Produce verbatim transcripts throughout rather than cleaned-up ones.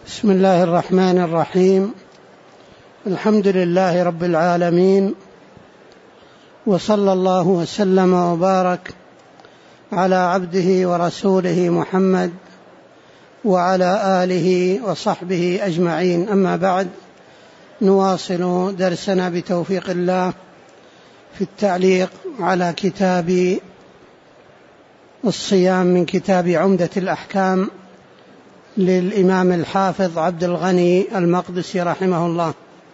بسم الله الرحمن الرحيم. الحمد لله رب العالمين، وصلى الله وسلم وبارك على عبده ورسوله محمد وعلى آله وصحبه أجمعين. أما بعد، نواصل درسنا بتوفيق الله في التعليق على كتاب الصيام من كتاب عمدة الأحكام للإمام الحافظ عبد الغني المقدسي رحمه الله.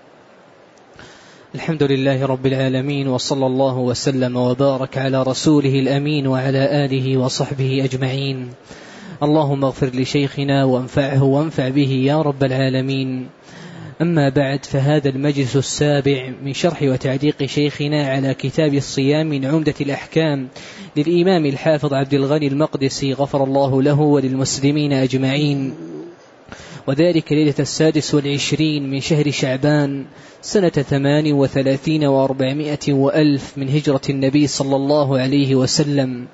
الحمد لله رب العالمين، وصلى الله وسلم وبارك على رسوله الأمين وعلى آله وصحبه أجمعين. اللهم اغفر لشيخنا وانفعه وانفع به يا رب العالمين. أما بعد، فهذا المجلس السابع من شرح وتعليق شيخنا على كتاب الصيام من عمدة الأحكام للإمام الحافظ عبد الغني المقدسي غفر الله له وللمسلمين أجمعين، وذلك ليلة السادس والعشرين من شهر شعبان سنة ثمان وثلاثين وأربعمائة وألف من هجرة النبي صلى الله عليه وسلم.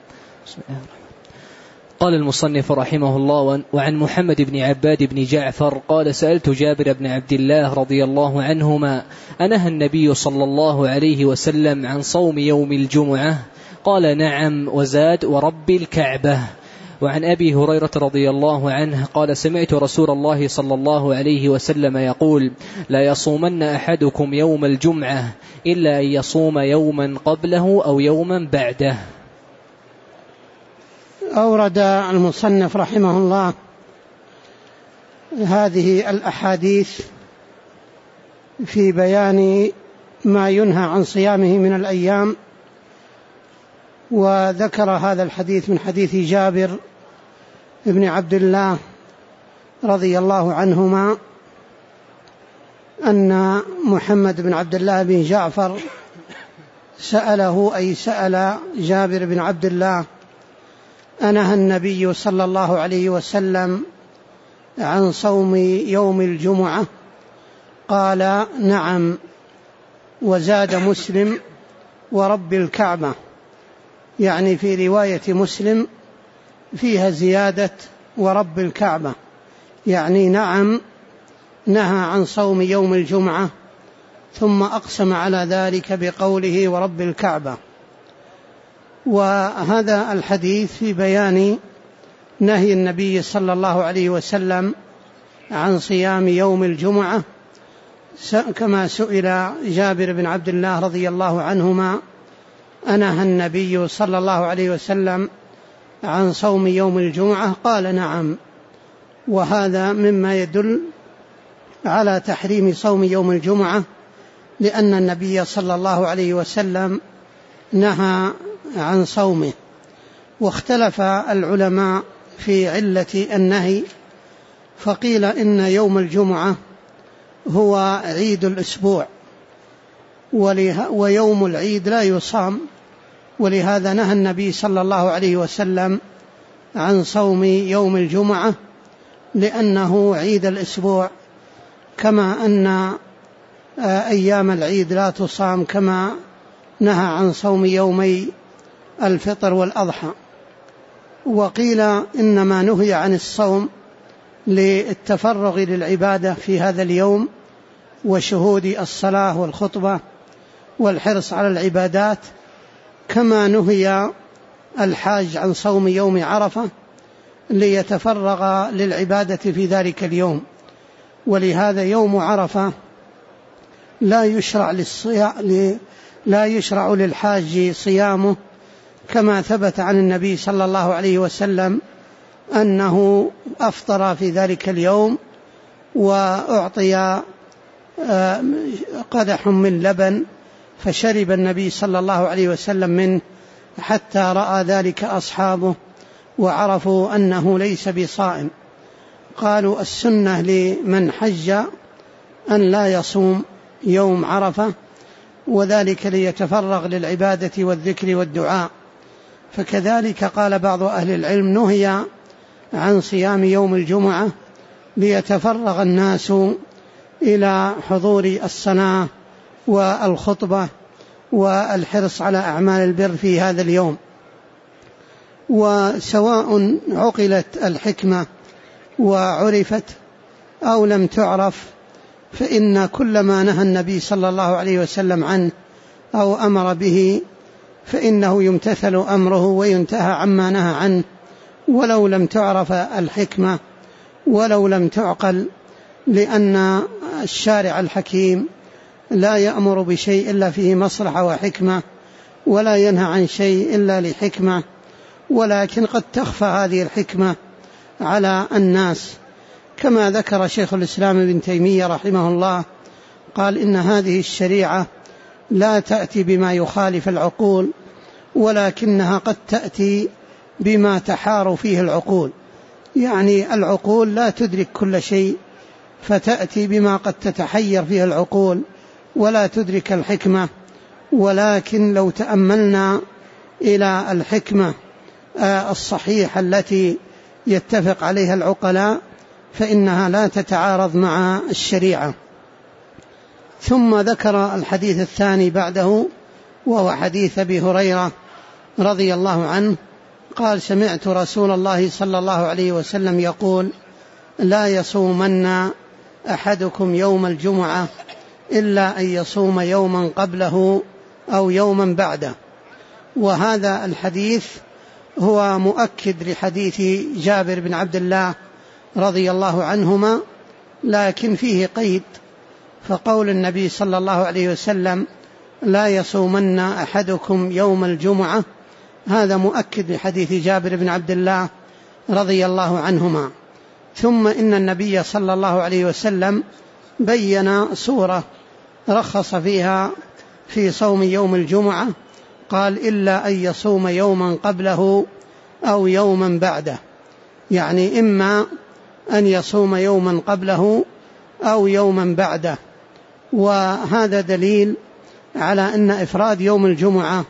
قال المصنف رحمه الله: وعن محمد بن عباد بن جعفر قال: سألت جابر بن عبد الله رضي الله عنهما: أنهى النبي صلى الله عليه وسلم عن صوم يوم الجمعة؟ قال: نعم، وزاد: ورب الكعبة. وعن أبي هريرة رضي الله عنه قال: سمعت رسول الله صلى الله عليه وسلم يقول: لا يصومن أحدكم يوم الجمعة إلا أن يصوم يوما قبله أو يوما بعده. أورد المصنف رحمه الله هذه الأحاديث في بيان ما ينهى عن صيامه من الأيام، وذكر هذا الحديث من حديث جابر بن عبد الله رضي الله عنهما أن محمد بن عبد الله بن جعفر سأله، أي سأل جابر بن عبد الله: أنهى النبي صلى الله عليه وسلم عن صوم يوم الجمعة؟ قال: نعم، وزاد مسلم: ورب الكعبة. يعني في رواية مسلم فيها زيادة ورب الكعبة، يعني نعم نهى عن صوم يوم الجمعة، ثم أقسم على ذلك بقوله ورب الكعبة. وهذا الحديث في بيان نهي النبي صلى الله عليه وسلم عن صيام يوم الجمعة، كما سئل جابر بن عبد الله رضي الله عنهما: أنهى النبي صلى الله عليه وسلم عن صوم يوم الجمعة؟ قال: نعم. وهذا مما يدل على تحريم صوم يوم الجمعة، لأن النبي صلى الله عليه وسلم نهى عن صومه. واختلف العلماء في علة النهي، فقيل إن يوم الجمعة هو عيد الأسبوع، ويوم العيد لا يصام، ولهذا نهى النبي صلى الله عليه وسلم عن صوم يوم الجمعة، لأنه عيد الأسبوع، كما أن أيام العيد لا تصام، كما نهى عن صوم يومي الفطر والأضحى. وقيل إنما نهي عن الصوم للتفرغ للعبادة في هذا اليوم، وشهود الصلاة والخطبة والحرص على العبادات، كما نهي الحاج عن صوم يوم عرفة ليتفرغ للعبادة في ذلك اليوم. ولهذا يوم عرفة لا يشرع للصيام لا يشرع للحاج صيامه، كما ثبت عن النبي صلى الله عليه وسلم أنه أفطر في ذلك اليوم وأعطي قدح من لبن، فشرب النبي صلى الله عليه وسلم منه حتى رأى ذلك أصحابه وعرفوا أنه ليس بصائم. قالوا: السنة لمن حج أن لا يصوم يوم عرفة، وذلك ليتفرغ للعبادة والذكر والدعاء. فكذلك قال بعض أهل العلم: نهي عن صيام يوم الجمعة ليتفرغ الناس إلى حضور الصلاة والخطبة والحرص على أعمال البر في هذا اليوم. وسواء عقلت الحكمة وعرفت أو لم تعرف، فإن كل ما نهى النبي صلى الله عليه وسلم عنه أو أمر به فإنه يمتثل أمره وينتهى عما نهى عنه، ولو لم تعرف الحكمة ولو لم تعقل، لأن الشارع الحكيم لا يأمر بشيء إلا فيه مصلحة وحكمة، ولا ينهى عن شيء إلا لحكمة، ولكن قد تخفى هذه الحكمة على الناس، كما ذكر شيخ الإسلام ابن تيمية رحمه الله، قال إن هذه الشريعة لا تأتي بما يخالف العقول، ولكنها قد تأتي بما تحار فيه العقول، يعني العقول لا تدرك كل شيء، فتأتي بما قد تتحير فيه العقول ولا تدرك الحكمة. ولكن لو تأملنا إلى الحكمة الصحيحة التي يتفق عليها العقلاء فإنها لا تتعارض مع الشريعة. ثم ذكر الحديث الثاني بعده، وهو حديث أبي هريرة رضي الله عنه قال: سمعت رسول الله صلى الله عليه وسلم يقول: لا يصومن أحدكم يوم الجمعة إلا أن يصوم يوما قبله أو يوما بعده. وهذا الحديث هو مؤكد لحديث جابر بن عبد الله رضي الله عنهما، لكن فيه قيد، فقول النبي صلى الله عليه وسلم: لا يصومن أحدكم يوم الجمعة، هذا مؤكد لحديث جابر بن عبد الله رضي الله عنهما. ثم إن النبي صلى الله عليه وسلم بين صورة رخص فيها في صوم يوم الجمعة، قال: إلا أن يصوم يوما قبله أو يوما بعده، يعني إما أن يصوم يوما قبله أو يوما بعده. وهذا دليل على أن إفراد يوم الجمعة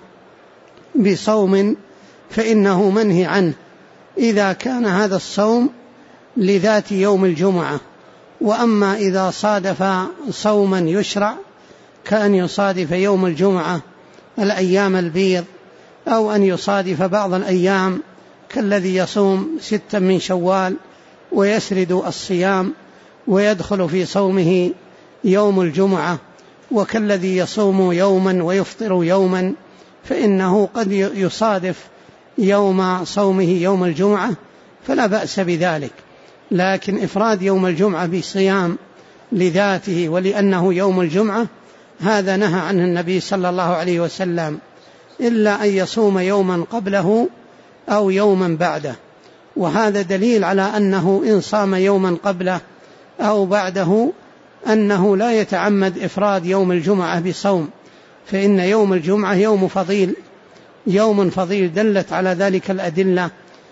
بصوم فإنه منهي عنه إذا كان هذا الصوم لذات يوم الجمعة. وأما إذا صادف صوما يشرع كأن يصادف يوم الجمعة الأيام البيض، أو أن يصادف بعض الأيام كالذي يصوم ستا من شوال ويسرد الصيام ويدخل في صومه يوم الجمعة، وكالذي يصوم يوما ويفطر يوما، فإنه قد يصادف يوم صومه يوم الجمعة، فلا بأس بذلك. لكن إفراد يوم الجمعة بصيام لذاته ولأنه يوم الجمعة هذا نهى عنه النبي صلى الله عليه وسلم، إلا أن يصوم يوما قبله أو يوما بعده. وهذا دليل على أنه إن صام يوما قبله أو بعده أنه لا يتعمد إفراد يوم الجمعة بصوم، فإن يوم الجمعة يوم فضيل، يوم فضيل دلت على ذلك الأدلة.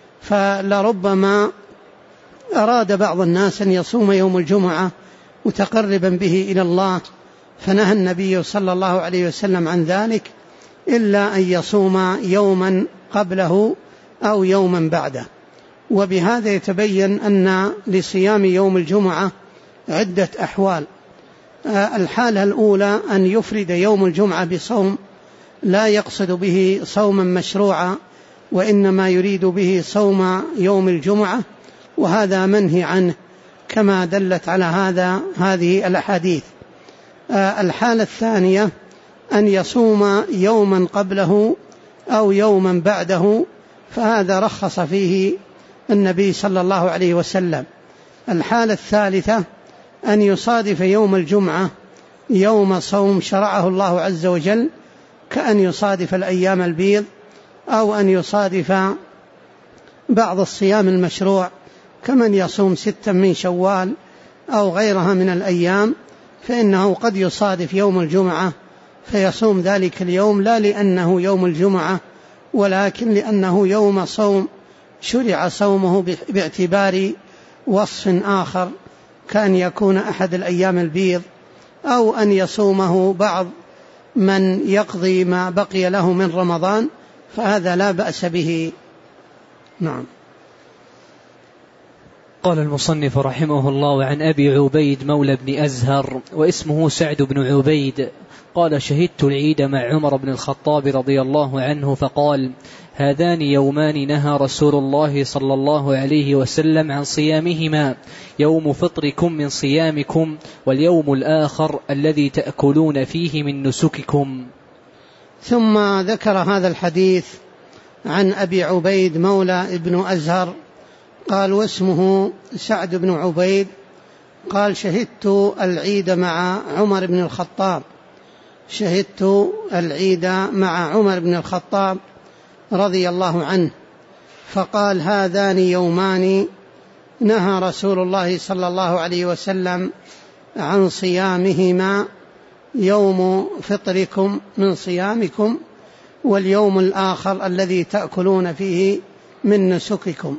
فلربما أراد بعض الناس أن يصوم يوم الجمعة متقربا به إلى الله، فنهى النبي صلى الله عليه وسلم عن ذلك، إلا أن يصوم يوما قبله أو يوما بعده. وبهذا يتبين أن لصيام يوم الجمعة عدة أحوال. الحالة الأولى أن يفرد يوم الجمعة بصوم لا يقصد به صوما مشروعا، وإنما يريد به صوم يوم الجمعة، وهذا منهي عنه كما دلت على هذا هذه الأحاديث. الحالة الثانية أن يصوم يوما قبله أو يوما بعده، فهذا رخص فيه النبي صلى الله عليه وسلم. الحالة الثالثة أن يصادف يوم الجمعة يوم صوم شرعه الله عز وجل، كأن يصادف الأيام البيض، أو أن يصادف بعض الصيام المشروع كمن يصوم ستا من شوال أو غيرها من الأيام، فإنه قد يصادف يوم الجمعة فيصوم ذلك اليوم، لا لأنه يوم الجمعة ولكن لأنه يوم صوم شرع صومه باعتبار وصف آخر، كان يكون أحد الأيام البيض، أو أن يصومه بعض من يقضي ما بقي له من رمضان، فهذا لا بأس به. نعم. قال المصنف رحمه الله: عن أبي عبيد مولى بن أزهر واسمه سعد بن عبيد قال: شهدت العيد مع عمر بن الخطاب رضي الله عنه، فقال: هذان يومان نهى رسول الله صلى الله عليه وسلم عن صيامهما، يوم فطركم من صيامكم، واليوم الآخر الذي تأكلون فيه من نسككم. ثم ذكر هذا الحديث عن أبي عبيد مولى ابن أزهر قال واسمه سعد بن عبيد قال شهدت العيد مع عمر بن الخطاب شهدت العيد مع عمر بن الخطاب رضي الله عنه، فقال هذان يومان نهى رسول الله صلى الله عليه وسلم عن صيامهما، يوم فطركم من صيامكم، واليوم الآخر الذي تأكلون فيه من نسككم.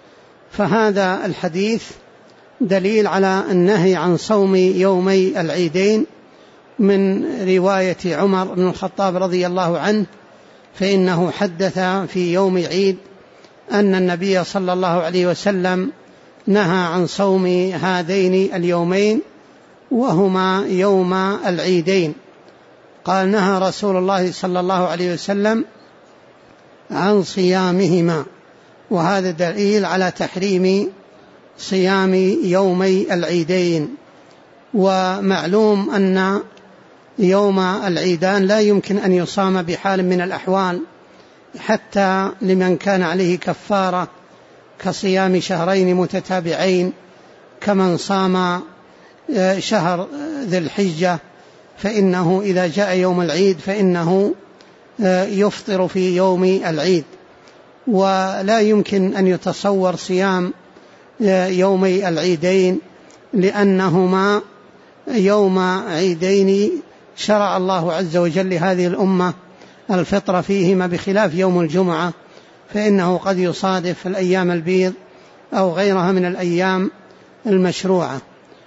فهذا الحديث دليل على النهي عن صوم يومي العيدين من رواية عمر بن الخطاب رضي الله عنه، فإنه حدث في يوم عيد أن النبي صلى الله عليه وسلم نهى عن صوم هذين اليومين وهما يوم العيدين. قال نهى رسول الله صلى الله عليه وسلم عن صيامهما، وهذا دليل على تحريم صيام يومي العيدين. ومعلوم أن يوم العيدان لا يمكن أن يصام بحال من الأحوال، حتى لمن كان عليه كفارة كصيام شهرين متتابعين، كمن صام شهر ذي الحجة، فإنه إذا جاء يوم العيد فإنه يفطر في يوم العيد. ولا يمكن أن يتصور صيام يومي العيدين، لأنهما يوم عيدين شرع الله عز وجل لهذه الأمة الفطر فيهما، بخلاف يوم الجمعة فإنه قد يصادف الأيام البيض أو غيرها من الأيام المشروعة.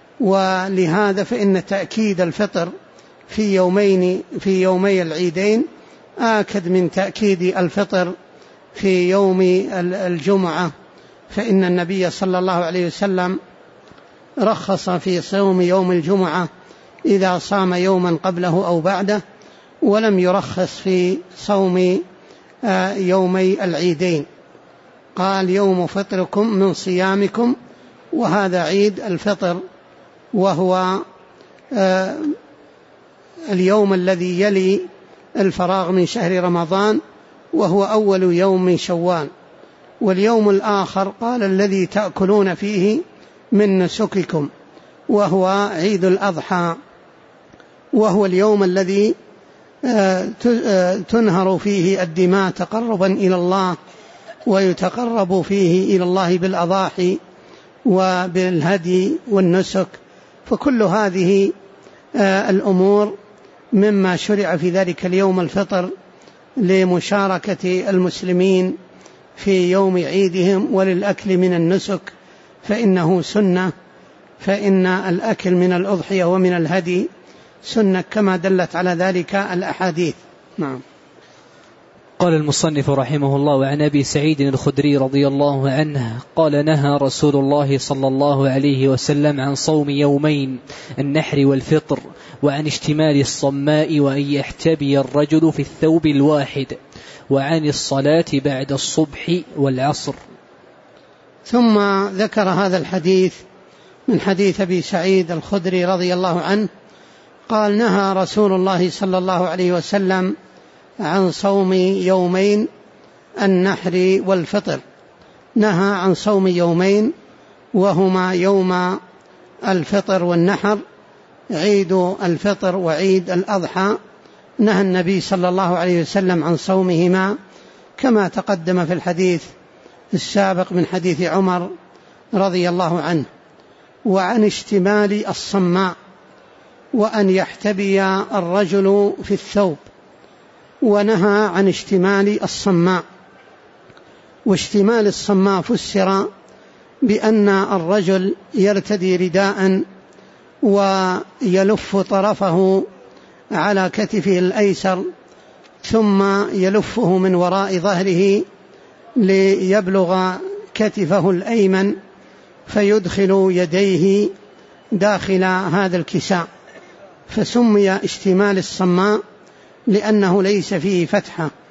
ولهذا فإن تأكيد الفطر في يومين في يومي العيدين آكد من تأكيد الفطر في يوم الجمعة، فإن النبي صلى الله عليه وسلم رخص في صوم يوم الجمعة إذا صام يوما قبله أو بعده، ولم يرخص في صوم يومي العيدين. قال يوم فطركم من صيامكم، وهذا عيد الفطر، وهو اليوم الذي يلي الفراغ من شهر رمضان، وهو أول يوم من شوال. واليوم الآخر قال الذي تأكلون فيه من نسككم، وهو عيد الأضحى، وهو اليوم الذي تنهر فيه الدماء تقربا إلى الله، ويتقرب فيه إلى الله بالأضاحي وبالهدي والنسك. فكل هذه الأمور مما شرع في ذلك اليوم الفطر لمشاركة المسلمين في يوم عيدهم وللأكل من النسك، فإنه سنة، فإن الأكل من الأضحية ومن الهدي سنة كما دلت على ذلك الأحاديث. نعم. قال المصنف رحمه الله عن أبي سعيد الخدري رضي الله عنه قال نهى رسول الله صلى الله عليه وسلم عن صوم يومين، النحر والفطر، وعن اشتمال الصماء، وأن يحتبي الرجل في الثوب الواحد، وعن الصلاة بعد الصبح والعصر. ثم ذكر هذا الحديث من حديث أبي سعيد الخدري رضي الله عنه قال نهى رسول الله صلى الله عليه وسلم عن صوم يومين، النحر والفطر. نهى عن صوم يومين وهما يوم الفطر والنحر، عيد الفطر وعيد الأضحى. نهى النبي صلى الله عليه وسلم عن صومهما كما تقدم في الحديث السابق من حديث عمر رضي الله عنه. وعن اشتمال الصماء، وأن يحتبي الرجل في الثوب. ونهى عن اشتمال الصماء. واشتمال الصماء فسر بأن الرجل يرتدي رداء ويلف طرفه على كتفه الأيسر، ثم يلفه من وراء ظهره ليبلغ كتفه الأيمن، فيدخل يديه داخل هذا الكساء، فسمي اشتمال الصماء لأنه ليس فيه فتحة،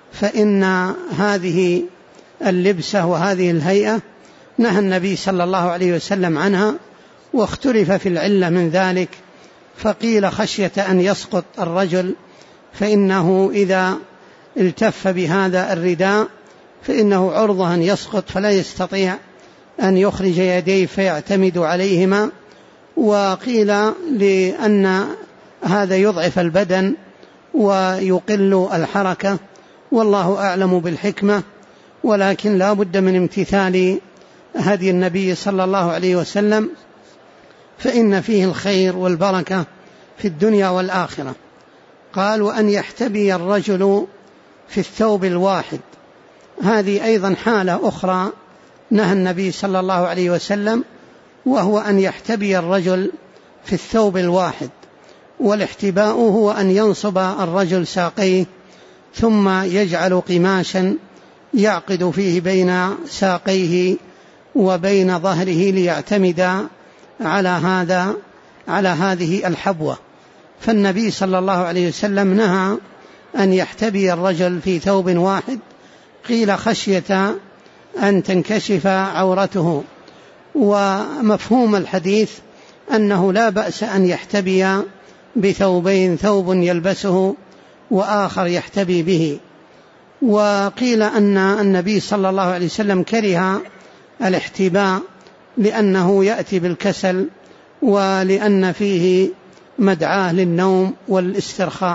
فإن هذه اللبسة وهذه الهيئة نهى النبي صلى الله عليه وسلم عنها، واختلف في العلة من ذلك، فقيل خشية أن يسقط الرجل، فإنه إذا التف بهذا الرداء فإنه عرضة أن يسقط فلا يستطيع أن يخرج يديه فيعتمد عليهما، وقيل لأن هذا يضعف البدن ويقل الحركة، والله أعلم بالحكمة، ولكن لا بد من امتثال هدي النبي صلى الله عليه وسلم، فإن فيه الخير والبركة في الدنيا والآخرة. قال: وأن يحتبي الرجل في الثوب الواحد، هذه أيضا حالة أخرى نهى النبي صلى الله عليه وسلم، وهو أن يحتبي الرجل في الثوب الواحد. والاحتباء هو أن ينصب الرجل ساقيه ثم يجعل قماشا يعقد فيه بين ساقيه وبين ظهره ليعتمد على هذا على هذه الحبوة. فالنبي صلى الله عليه وسلم نهى أن يحتبي الرجل في ثوب واحد، قيل خشية أن تنكشف عورته. ومفهوم الحديث أنه لا بأس أن يحتبي بثوبين، ثوب يلبسه وآخر يحتبي به. وقيل أن النبي صلى الله عليه وسلم كره الاحتباء لأنه يأتي بالكسل، ولأن فيه مدعاة للنوم والاسترخاء.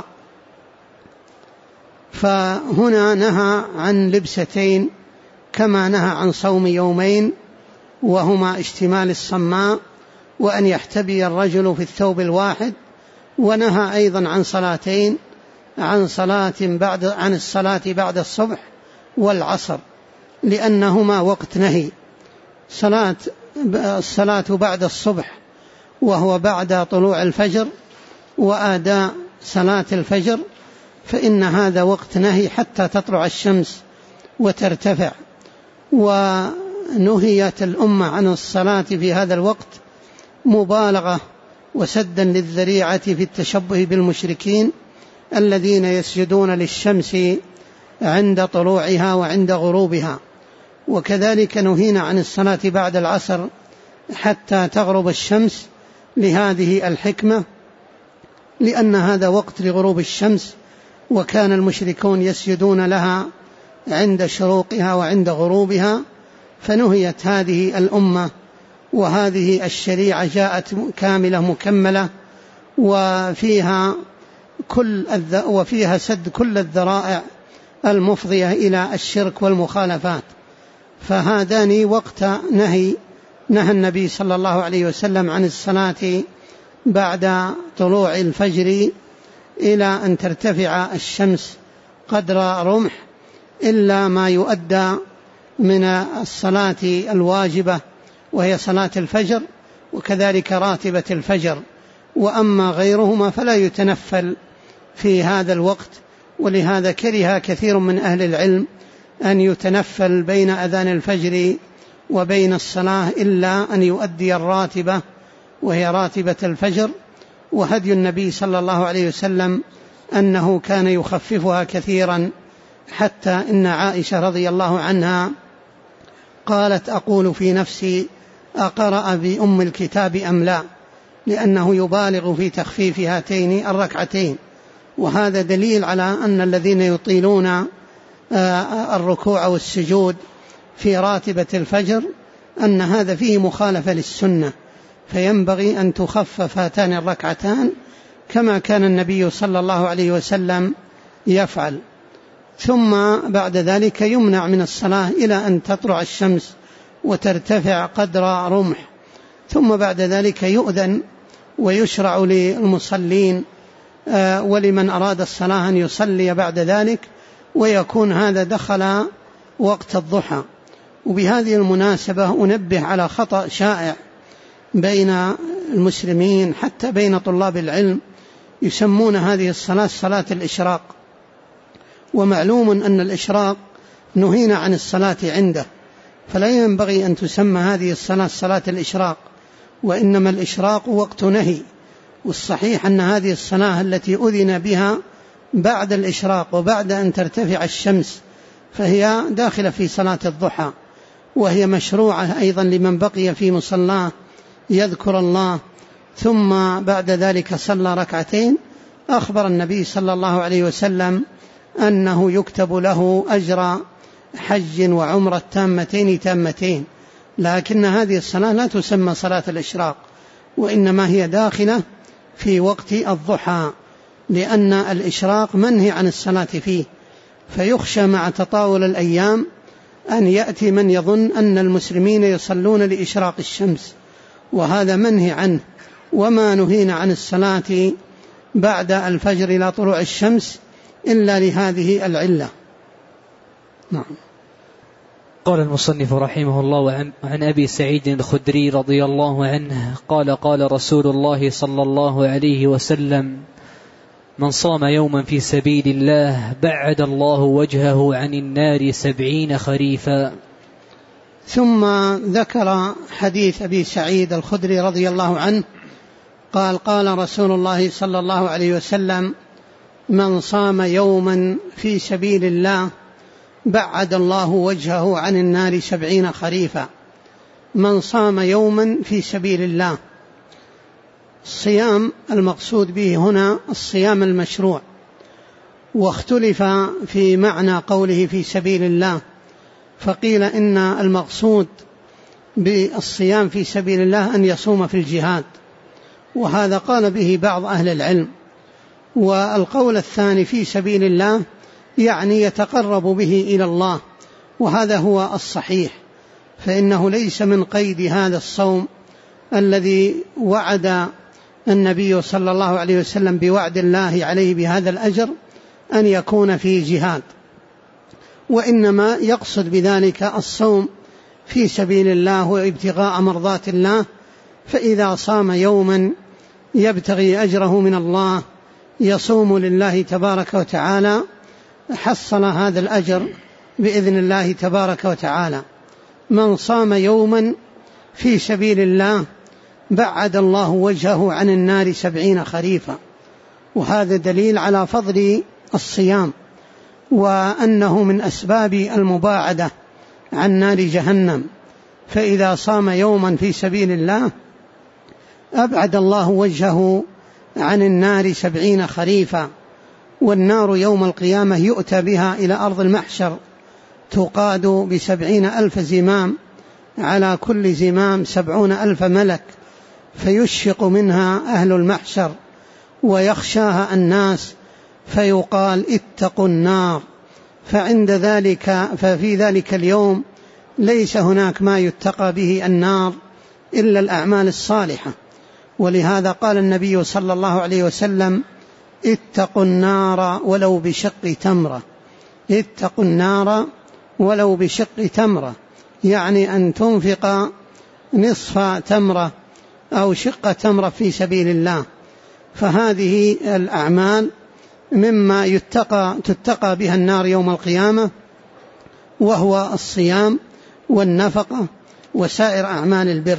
فهنا نهى عن لبستين كما نهى عن صوم يومين، وهما اشتمال الصماء وأن يحتبي الرجل في الثوب الواحد، ونهى أيضا عن صلاتين، عن صلاة بعد عن الصلاة بعد الصبح والعصر، لأنهما وقت نهي. صلاة الصلاة بعد الصبح وهو بعد طلوع الفجر، وآداء صلاة الفجر، فإن هذا وقت نهي حتى تطلع الشمس وترتفع. ونهيت الأمة عن الصلاة في هذا الوقت مبالغة وسدا للذريعة في التشبه بالمشركين الذين يسجدون للشمس عند طلوعها وعند غروبها. وكذلك نهينا عن الصلاة بعد العصر حتى تغرب الشمس لهذه الحكمة، لأن هذا وقت لغروب الشمس، وكان المشركون يسجدون لها عند شروقها وعند غروبها، فنهيت هذه الأمة. وهذه الشريعة جاءت كاملة مكملة، وفيها كل الذ... وفيها سد كل الذرائع المفضية إلى الشرك والمخالفات. فهذان وقت نهي نهى النبي صلى الله عليه وسلم عن الصلاة بعد طلوع الفجر إلى أن ترتفع الشمس قدر رمح، إلا ما يؤدى من الصلاة الواجبة وهي صلاة الفجر، وكذلك راتبة الفجر. وأما غيرهما فلا يتنفل في هذا الوقت، ولهذا كره كثير من أهل العلم أن يتنفل بين أذان الفجر وبين الصلاة إلا أن يؤدي الراتبة وهي راتبة الفجر. وهدي النبي صلى الله عليه وسلم أنه كان يخففها كثيرا، حتى إن عائشة رضي الله عنها قالت: أقول في نفسي أقرأ بأم الكتاب أم لا، لأنه يبالغ في تخفيف هاتين الركعتين. وهذا دليل على أن الذين يطيلون الركوع والسجود في راتبة الفجر أن هذا فيه مخالفة للسنة، فينبغي أن تخفف هاتان الركعتان كما كان النبي صلى الله عليه وسلم يفعل. ثم بعد ذلك يمنع من الصلاة إلى أن تطلع الشمس وترتفع قدر رمح، ثم بعد ذلك يؤذن ويشرع للمصلين ولمن أراد الصلاة أن يصلي بعد ذلك، ويكون هذا دخل وقت الضحى. وبهذه المناسبة أنبه على خطأ شائع بين المسلمين حتى بين طلاب العلم، يسمون هذه الصلاة صلاة الإشراق. ومعلوم أن الإشراق نهينا عن الصلاة عنده، فلا ينبغي أن تسمى هذه الصلاة صلاة الإشراق، وإنما الإشراق وقت نهي. والصحيح أن هذه الصلاة التي أذن بها بعد الإشراق وبعد أن ترتفع الشمس، فهي داخلة في صلاة الضحى، وهي مشروعة أيضا لمن بقي في مصلاه يذكر الله ثم بعد ذلك صلى ركعتين. أخبر النبي صلى الله عليه وسلم أنه يكتب له أجر حج وعمرة تامتين تامتين، لكن هذه الصلاة لا تسمى صلاة الإشراق، وإنما هي داخلة في وقت الضحى، لأن الإشراق منهي عن الصلاة فيه، فيخشى مع تطاول الأيام أن يأتي من يظن أن المسلمين يصلون لإشراق الشمس، وهذا منهي عنه. وما نهينا عن الصلاة بعد الفجر إلى طلوع الشمس إلا لهذه العلة. نعم. قال المصنف رحمه الله عن أبي سعيد الخدري رضي الله عنه قال قال رسول الله صلى الله عليه وسلم: من صام يوما في سبيل الله بعد الله وجهه عن النار سبعين خريفا. ثم ذكر حديث أبي سعيد الخدري رضي الله عنه قال قال رسول الله صلى الله عليه وسلم: من صام يوما في سبيل الله بعد الله وجهه عن النار سبعين خريفا. من صام يوما في سبيل الله، الصيام المقصود به هنا الصيام المشروع، واختلف في معنى قوله في سبيل الله، فقيل إن المقصود بالصيام في سبيل الله أن يصوم في الجهاد، وهذا قال به بعض أهل العلم. والقول الثاني في سبيل الله يعني يتقرب به إلى الله، وهذا هو الصحيح، فإنه ليس من قيد هذا الصوم الذي وعد النبي صلى الله عليه وسلم بوعد الله عليه بهذا الأجر أن يكون في جهاد، وإنما يقصد بذلك الصوم في سبيل الله وابتغاء مرضات الله. فإذا صام يوما يبتغي أجره من الله يصوم لله تبارك وتعالى حصل هذا الأجر بإذن الله تبارك وتعالى. من صام يوما في سبيل الله بعد الله وجهه عن النار سبعين خريفا، وهذا دليل على فضل الصيام، وأنه من أسباب المباعدة عن نار جهنم. فإذا صام يوما في سبيل الله أبعد الله وجهه عن النار سبعين خريفا. والنار يوم القيامة يؤتى بها إلى أرض المحشر تقاد بسبعين ألف زمام، على كل زمام سبعون ألف ملك، فيشفق منها أهل المحشر ويخشاها الناس، فيقال اتقوا النار. فعند ذلك ففي ذلك اليوم ليس هناك ما يتقى به النار إلا الأعمال الصالحة، ولهذا قال النبي صلى الله عليه وسلم: اتقوا النار ولو بشق تمرة. اتقوا النار ولو بشق تمرة، يعني أن تنفق نصف تمرة أو شق تمرة في سبيل الله. فهذه الأعمال مما يتقى تتقى بها النار يوم القيامة، وهو الصيام والنفقة وسائر أعمال البر.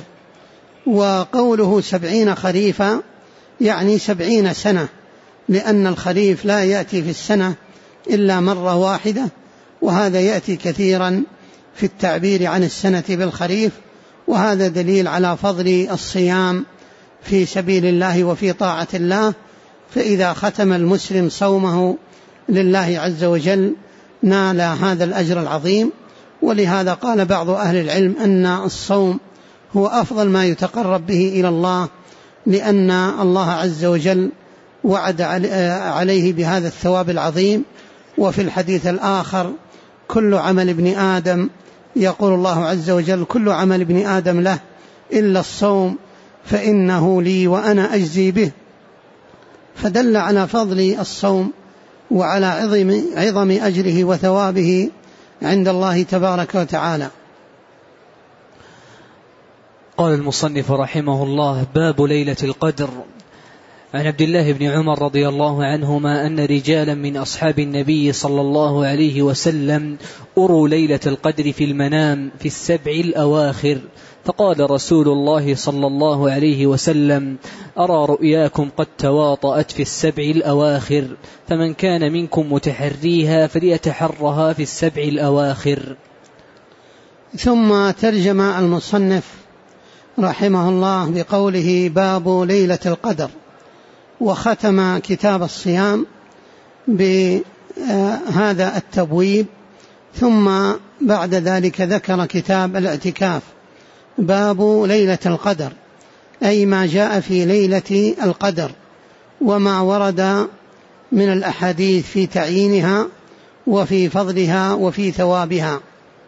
وقوله سبعين خريفا يعني سبعين سنة، لأن الخريف لا يأتي في السنة إلا مرة واحدة، وهذا يأتي كثيرا في التعبير عن السنة بالخريف. وهذا دليل على فضل الصيام في سبيل الله وفي طاعة الله. فإذا ختم المسلم صومه لله عز وجل نال هذا الأجر العظيم. ولهذا قال بعض أهل العلم أن الصوم هو أفضل ما يتقرب به إلى الله، لأن الله عز وجل وعد عليه بهذا الثواب العظيم. وفي الحديث الآخر: كل عمل ابن آدم، يقول الله عز وجل: كل عمل ابن آدم له إلا الصوم فإنه لي وأنا أجزي به. فدل على فضل الصوم وعلى عظم, عظم أجره وثوابه عند الله تبارك وتعالى. قال المصنف رحمه الله: باب ليلة القدر. عن عبد الله بن عمر رضي الله عنهما أن رجالا من أصحاب النبي صلى الله عليه وسلم أروا ليلة القدر في المنام في السبع الأواخر، فقال رسول الله صلى الله عليه وسلم: أرى رؤياكم قد تواطأت في السبع الأواخر، فمن كان منكم متحريها فليتحرها في السبع الأواخر. ثم ترجم المصنف رحمه الله بقوله: باب ليلة القدر، وختم كتاب الصيام بهذا التبويب، ثم بعد ذلك ذكر كتاب الاعتكاف. باب ليلة القدر أي ما جاء في ليلة القدر وما ورد من الأحاديث في تعيينها وفي فضلها وفي ثوابها.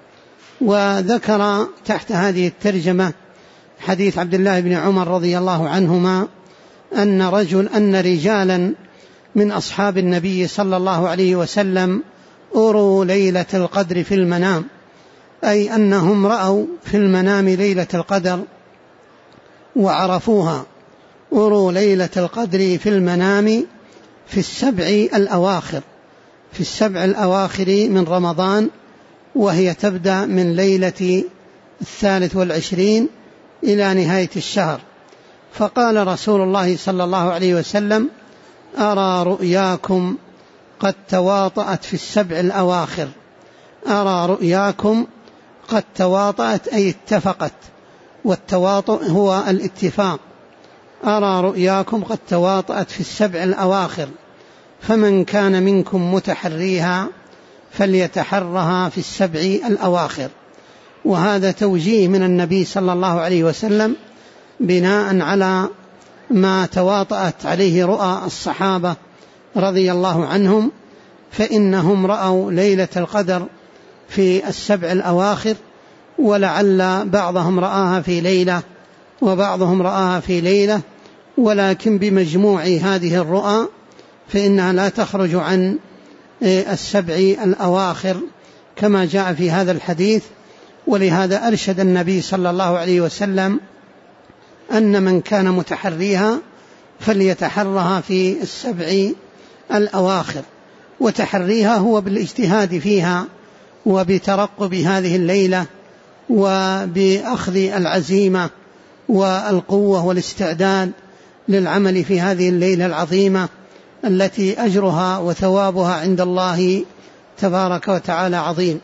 وذكر تحت هذه الترجمة حديث عبد الله بن عمر رضي الله عنهما أن رجل أن رجالا من أصحاب النبي صلى الله عليه وسلم أروا ليلة القدر في المنام، أي أنهم رأوا في المنام ليلة القدر وعرفوها. أروا ليلة القدر في المنام في السبع الأواخر، في السبع الأواخر من رمضان، وهي تبدأ من ليلة الثالث والعشرين إلى نهاية الشهر. فقال رسول الله صلى الله عليه وسلم: أرى رؤياكم قد تواطأت في السبع الأواخر. أرى رؤياكم قد تواطأت أي اتفقت، والتواطؤ هو الاتفاق. أرى رؤياكم قد تواطأت في السبع الأواخر، فمن كان منكم متحريها فليتحرها في السبع الأواخر. وهذا توجيه من النبي صلى الله عليه وسلم بناء على ما تواطأت عليه رؤى الصحابة رضي الله عنهم، فإنهم رأوا ليلة القدر في السبع الأواخر، ولعل بعضهم رآها في ليلة وبعضهم رآها في ليلة، ولكن بمجموع هذه الرؤى فإنها لا تخرج عن السبع الأواخر كما جاء في هذا الحديث. ولهذا أرشد النبي صلى الله عليه وسلم أن من كان متحريها فليتحرها في السبع الأواخر. وتحريها هو بالاجتهاد فيها وبترقب هذه الليلة وبأخذ العزيمة والقوة والاستعداد للعمل في هذه الليلة العظيمة التي أجرها وثوابها عند الله تبارك وتعالى عظيم.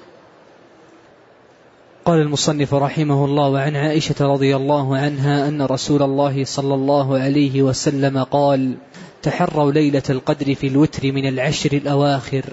قال المصنف رحمه الله: وعن عائشة رضي الله عنها أن رسول الله صلى الله عليه وسلم قال: تحروا ليلة القدر في الوتر من العشر الأواخر.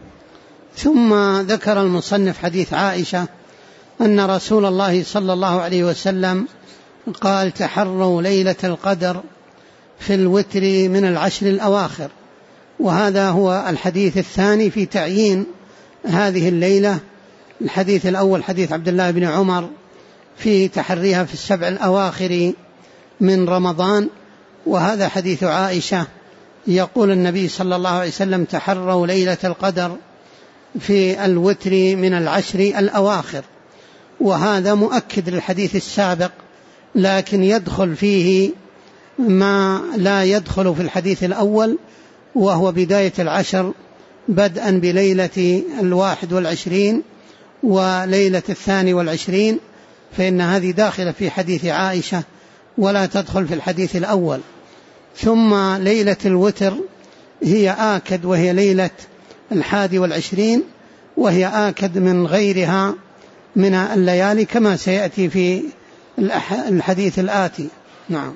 ثم ذكر المصنف حديث عائشة أن رسول الله صلى الله عليه وسلم قال: تحروا ليلة القدر في الوتر من العشر الأواخر. وهذا هو الحديث الثاني في تعيين هذه الليلة. الحديث الأول حديث عبد الله بن عمر في تحريها في السبع الأواخر من رمضان، وهذا حديث عائشة يقول النبي صلى الله عليه وسلم: تحروا ليلة القدر في الوتر من العشر الأواخر. وهذا مؤكد للحديث السابق، لكن يدخل فيه ما لا يدخل في الحديث الأول، وهو بداية العشر بدءا بليلة الواحد والعشرين وليلة الثاني والعشرين، فإن هذه داخلة في حديث عائشة ولا تدخل في الحديث الأول. ثم ليلة الوتر هي آكد، وهي ليلة الحادي والعشرين، وهي آكد من غيرها من الليالي كما سيأتي في الحديث الآتي. نعم.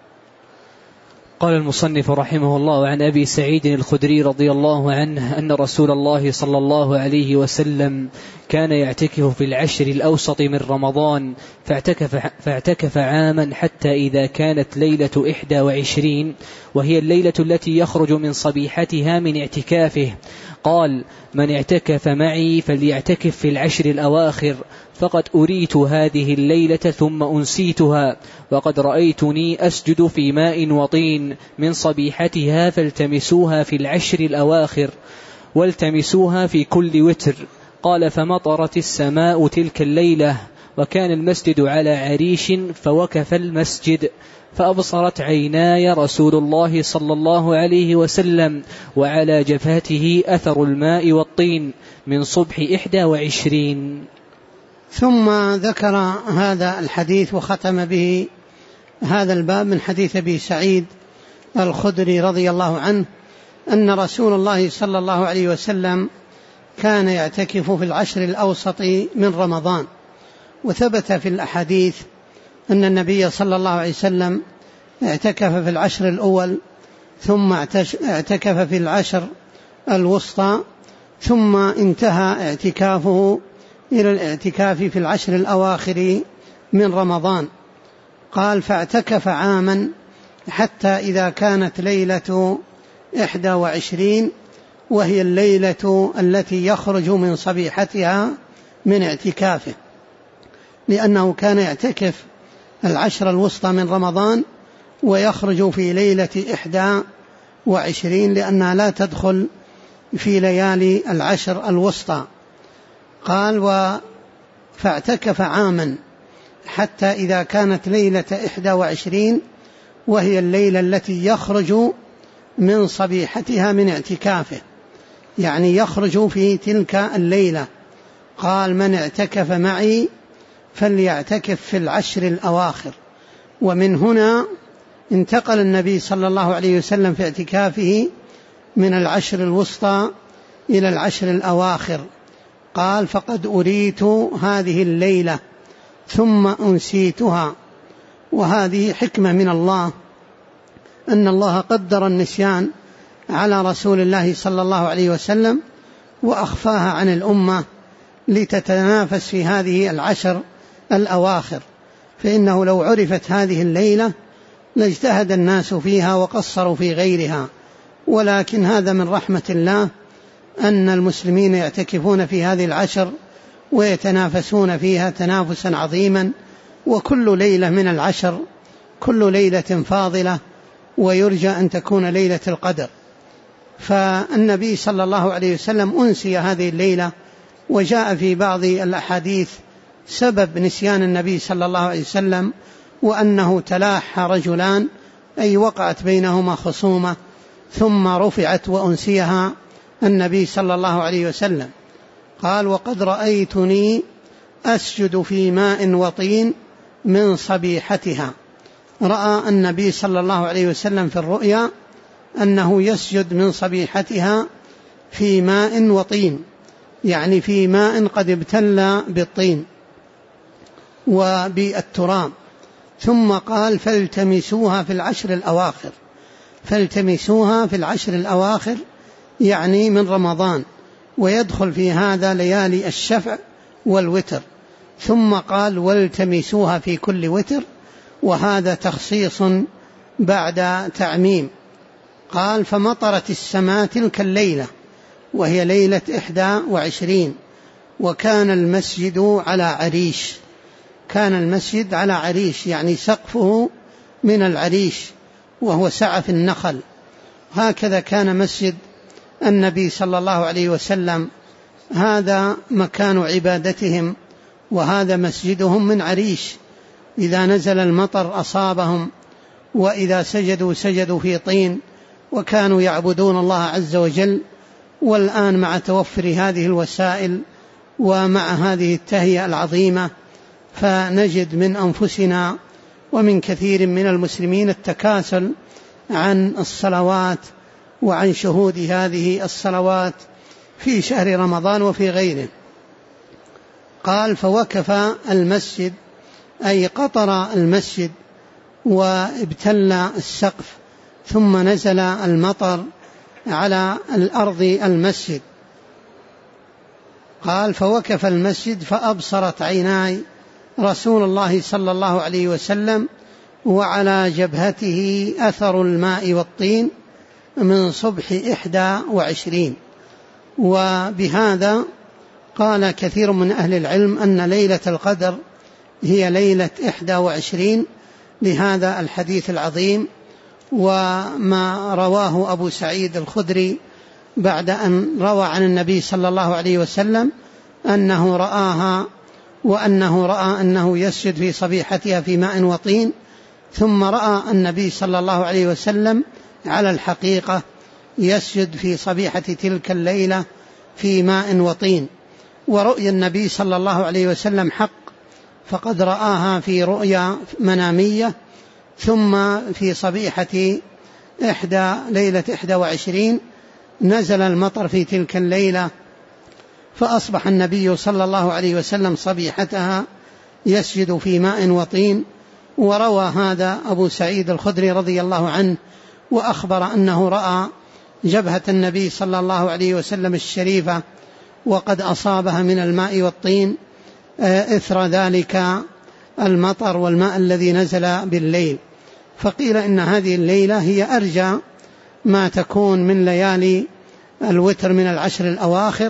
قال المصنف رحمه الله: عن أبي سعيد الخدري رضي الله عنه أن رسول الله صلى الله عليه وسلم كان يعتكف في العشر الأوسط من رمضان، فاعتكف, فاعتكف عاما حتى إذا كانت ليلة إحدى وعشرين، وهي الليلة التي يخرج من صبيحتها من اعتكافه، قال: من اعتكف معي فليعتكف في العشر الأواخر، فقد أريت هذه الليلة ثم أنسيتها، وقد رأيتني أسجد في ماء وطين من صبيحتها، فالتمسوها في العشر الأواخر والتمسوها في كل وتر. قال: فمطرت السماء تلك الليلة وكان المسجد على عريش فوقف المسجد فأبصرت عيناي رسول الله صلى الله عليه وسلم وعلى جبهته أثر الماء والطين من صبح إحدى وعشرين. ثم ذكر هذا الحديث وختم به هذا الباب من حديث أبي سعيد الخدري رضي الله عنه أن رسول الله صلى الله عليه وسلم كان يعتكف في العشر الأوسط من رمضان. وثبت في الأحاديث أن النبي صلى الله عليه وسلم اعتكف في العشر الأول، ثم اعتكف في العشر الوسطى، ثم انتهى اعتكافه إلى الاعتكاف في العشر الأواخر من رمضان. قال فاعتكف عاما حتى إذا كانت ليلة إحدى وعشرين، وهي الليلة التي يخرج من صبيحتها من اعتكافه، لأنه كان يعتكف العشر الوسطى من رمضان ويخرج في ليلة إحدى وعشرين لأنها لا تدخل في ليالي العشر الوسطى. قال فاعتكف عاما حتى إذا كانت ليلة إحدى وعشرين، وهي الليلة التي يخرج من صبيحتها من اعتكافه، يعني يخرج في تلك الليلة. قال من اعتكف معي فليعتكف في العشر الأواخر. ومن هنا انتقل النبي صلى الله عليه وسلم في اعتكافه من العشر الوسطى إلى العشر الأواخر. قال فقد أريت هذه الليلة ثم أنسيتها. وهذه حكمة من الله، أن الله قدر النسيان على رسول الله صلى الله عليه وسلم وأخفاها عن الأمة لتتنافس في هذه العشر الأواخر، فإنه لو عرفت هذه الليلة لاجتهد الناس فيها وقصروا في غيرها. ولكن هذا من رحمة الله أن المسلمين يعتكفون في هذه العشر ويتنافسون فيها تنافسا عظيما، وكل ليلة من العشر كل ليلة فاضلة، ويرجى أن تكون ليلة القدر. فالنبي صلى الله عليه وسلم أنسي هذه الليلة، وجاء في بعض الأحاديث سبب نسيان النبي صلى الله عليه وسلم وأنه تلاح رجلان، أي وقعت بينهما خصومة ثم رفعت وأنسيها النبي صلى الله عليه وسلم. قال وقد رأيتني أسجد في ماء وطين من صبيحتها. رأى النبي صلى الله عليه وسلم في الرؤيا أنه يسجد من صبيحتها في ماء وطين، يعني في ماء قد ابتلى بالطين وبالتراب. ثم قال فالتمسوها في العشر الأواخر، فالتمسوها في العشر الأواخر يعني من رمضان، ويدخل في هذا ليالي الشفع والوتر. ثم قال والتمسوها في كل وتر، وهذا تخصيص بعد تعميم. قال فمطرت السماء تلك الليلة، وهي ليلة إحدى وعشرين، وكان المسجد على عريش. كان المسجد على عريش يعني سقفه من العريش، وهو سعف النخل. هكذا كان مسجد النبي صلى الله عليه وسلم، هذا مكان عبادتهم، وهذا مسجدهم من عريش. إذا نزل المطر أصابهم، وإذا سجدوا سجدوا في طين، وكانوا يعبدون الله عز وجل. والآن مع توفر هذه الوسائل ومع هذه التهيئة العظيمة، فنجد من أنفسنا ومن كثير من المسلمين التكاسل عن الصلوات وعن شهود هذه الصلوات في شهر رمضان وفي غيره. قال فوقف المسجد أي قطر المسجد وابتلى السقف، ثم نزل المطر على الأرض المسجد. قال فوقف المسجد فأبصرت عيناي رسول الله صلى الله عليه وسلم وعلى جبهته أثر الماء والطين من صبح إحدى وعشرين. وبهذا قال كثير من أهل العلم أن ليلة القدر هي ليلة إحدى وعشرين لهذا الحديث العظيم، وما رواه أبو سعيد الخدري بعد أن روى عن النبي صلى الله عليه وسلم أنه رآها وأنه رأى أنه يسجد في صبيحتها في ماء وطين، ثم رأى النبي صلى الله عليه وسلم على الحقيقة يسجد في صبيحة تلك الليلة في ماء وطين. ورؤيا النبي صلى الله عليه وسلم حق، فقد رآها في رؤيا منامية، ثم في صبيحة إحدى ليلة إحدى وعشرين نزل المطر في تلك الليلة، فأصبح النبي صلى الله عليه وسلم صبيحتها يسجد في ماء وطين. وروى هذا أبو سعيد الخدري رضي الله عنه، وأخبر أنه رأى جبهة النبي صلى الله عليه وسلم الشريفة وقد أصابها من الماء والطين إثر ذلك المطر والماء الذي نزل بالليل. فقيل إن هذه الليلة هي أرجى ما تكون من ليالي الوتر من العشر الأواخر،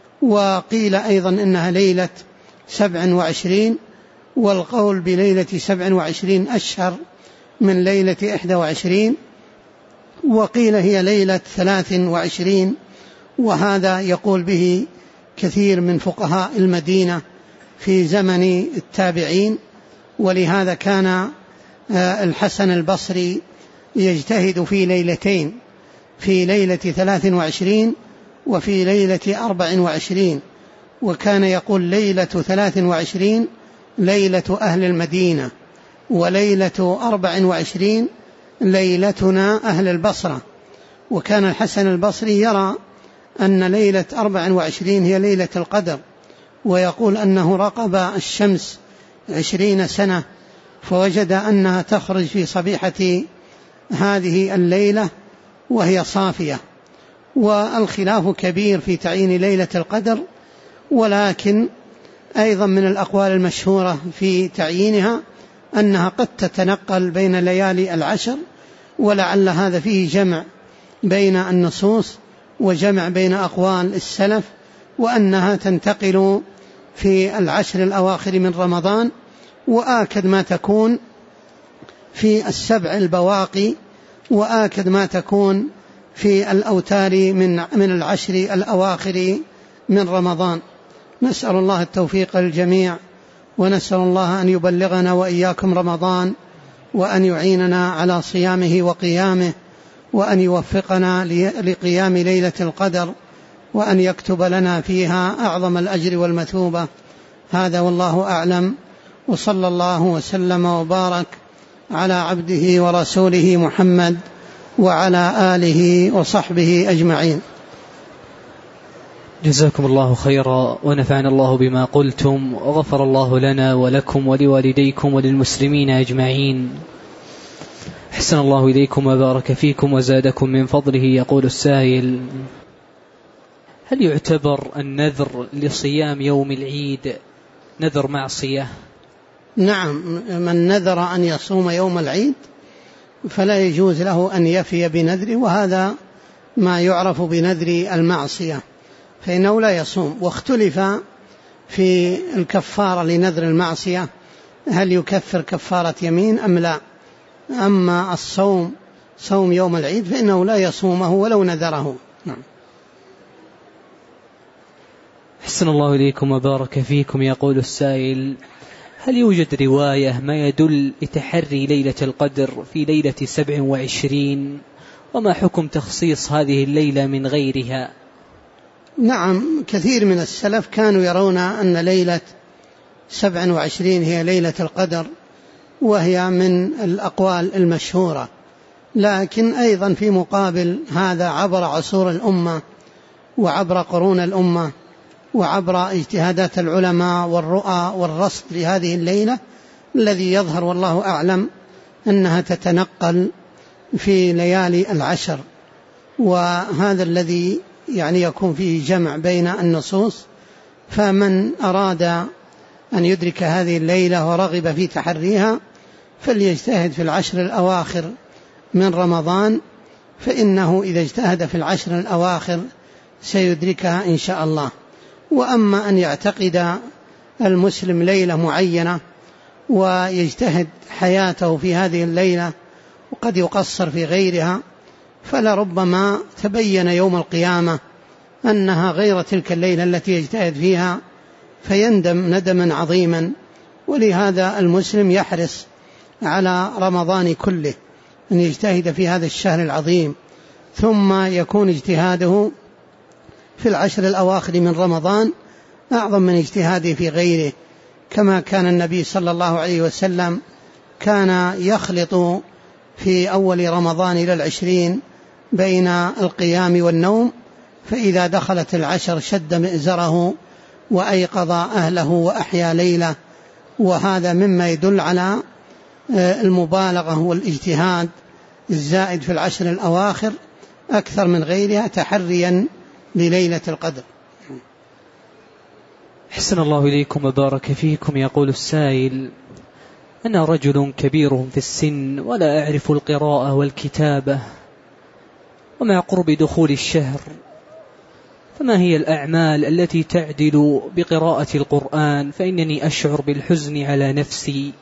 وقيل أيضا إنها ليلة سبع وعشرين، والقول بليلة سبع وعشرين أشهر من ليلة إحدى وعشرين، وقيل هي ليلة ثلاث وعشرين، وهذا يقول به كثير من فقهاء المدينة في زمن التابعين. ولهذا كان الحسن البصري يجتهد في ليلتين، في ليلة ثلاث وعشرين وفي ليلة أربع وعشرين، وكان يقول ليلة ثلاث وعشرين ليلة أهل المدينة، وليلة أربع وعشرين ليلتنا أهل البصرة. وكان الحسن البصري يرى أن ليلة أربع وعشرين هي ليلة القدر، ويقول أنه راقب الشمس عشرين سنة فوجد أنها تخرج في صبيحة هذه الليلة وهي صافية. والخلاف كبير في تعيين ليلة القدر، ولكن أيضا من الأقوال المشهورة في تعيينها أنها قد تتنقل بين ليالي العشر، ولعل هذا فيه جمع بين النصوص وجمع بين أقوال السلف، وأنها تنتقل في العشر الأواخر من رمضان، وآكد ما تكون في السبع البواقي، وآكد ما تكون في الأوتار من من العشر الأواخر من رمضان. نسأل الله التوفيق للجميع، ونسأل الله أن يبلغنا وإياكم رمضان، وأن يعيننا على صيامه وقيامه، وأن يوفقنا لقيام ليلة القدر، وأن يكتب لنا فيها أعظم الأجر والمثوبة. هذا والله أعلم، وصلى الله وسلم وبارك على عبده ورسوله محمد وعلى آله وصحبه أجمعين. جزاكم الله خيرا، ونفعنا الله بما قلتم، وغفر الله لنا ولكم ولوالديكم وللمسلمين أجمعين. أحسن الله إليكم وبارك فيكم وزادكم من فضله. يقول السائل: هل يعتبر النذر لصيام يوم العيد نذر معصية؟ نعم، من نذر أن يصوم يوم العيد فلا يجوز له أن يفي بنذره، وهذا ما يعرف بنذر المعصية، فإنه لا يصوم. واختلف في الكفارة لنذر المعصية، هل يكفر كفارة يمين أم لا؟ أما الصوم صوم يوم العيد فإنه لا يصومه ولو نذره. نعم. أحسن الله إليكم وبارك فيكم. يقول السائل: هل يوجد رواية ما يدل لتحري ليلة القدر في ليلة سبع وعشرين؟ وما حكم تخصيص هذه الليلة من غيرها؟ نعم، كثير من السلف كانوا يرون أن ليلة سبع وعشرين هي ليلة القدر، وهي من الأقوال المشهورة. لكن أيضا في مقابل هذا عبر عصور الأمة وعبر قرون الأمة وعبر اجتهادات العلماء والرؤى والرصد لهذه الليلة، الذي يظهر والله أعلم أنها تتنقل في ليالي العشر، وهذا الذي يعني يكون فيه جمع بين النصوص. فمن أراد أن يدرك هذه الليلة ورغب في تحريها فليجتهد في العشر الأواخر من رمضان، فإنه إذا اجتهد في العشر الأواخر سيدركها إن شاء الله. وأما أن يعتقد المسلم ليلة معينة ويجتهد حياته في هذه الليلة وقد يقصر في غيرها، فلربما تبين يوم القيامة أنها غير تلك الليلة التي يجتهد فيها فيندم ندما عظيما. ولهذا المسلم يحرص على رمضان كله أن يجتهد في هذا الشهر العظيم، ثم يكون اجتهاده في العشر الأواخر من رمضان أعظم من اجتهاده في غيره، كما كان النبي صلى الله عليه وسلم كان يخلط في أول رمضان إلى العشرين بين القيام والنوم، فإذا دخلت العشر شد مئزره وأيقظ أهله وأحيا ليله. وهذا مما يدل على المبالغة والاجتهاد الزائد في العشر الأواخر أكثر من غيرها تحريا لليلة القدر. أحسن الله إليكم وبارك فيكم. يقول السائل: أنا رجل كبير في السن ولا أعرف القراءة والكتابة، ومع قرب دخول الشهر فما هي الأعمال التي تعدل بقراءة القرآن؟ فإنني أشعر بالحزن على نفسي.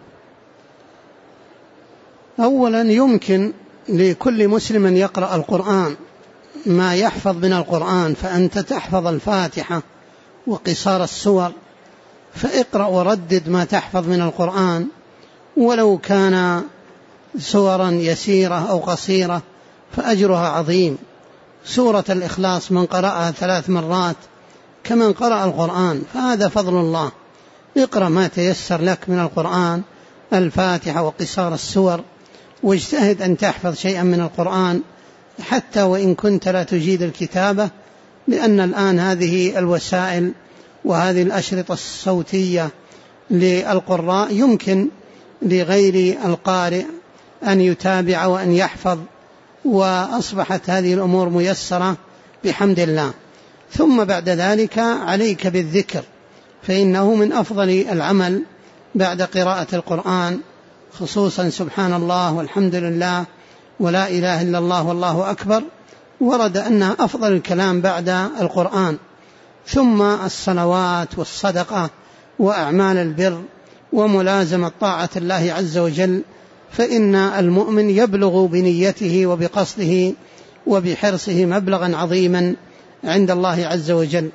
أولا يمكن لكل مسلم أن يقرأ القرآن ما يحفظ من القرآن، فأنت تحفظ الفاتحة وقصار السور، فاقرأ وردد ما تحفظ من القرآن ولو كان سورا يسيرة أو قصيرة فأجرها عظيم. سورة الإخلاص من قرأها ثلاث مرات كمن قرأ القرآن، فهذا فضل الله. اقرأ ما تيسر لك من القرآن، الفاتحة وقصار السور، واجتهد أن تحفظ شيئا من القرآن حتى وإن كنت لا تجيد الكتابة، لأن الآن هذه الوسائل وهذه الأشرطة الصوتية للقراء يمكن لغير القارئ أن يتابع وأن يحفظ، وأصبحت هذه الأمور ميسرة بحمد الله. ثم بعد ذلك عليك بالذكر، فإنه من أفضل العمل بعد قراءة القرآن، خصوصا سبحان الله والحمد لله ولا إله إلا الله والله أكبر، ورد أنها أفضل الكلام بعد القرآن. ثم الصلوات والصدقة وأعمال البر وملازمة طاعة الله عز وجل، فإن المؤمن يبلغ بنيته وبقصده وبحرصه مبلغا عظيما عند الله عز وجل.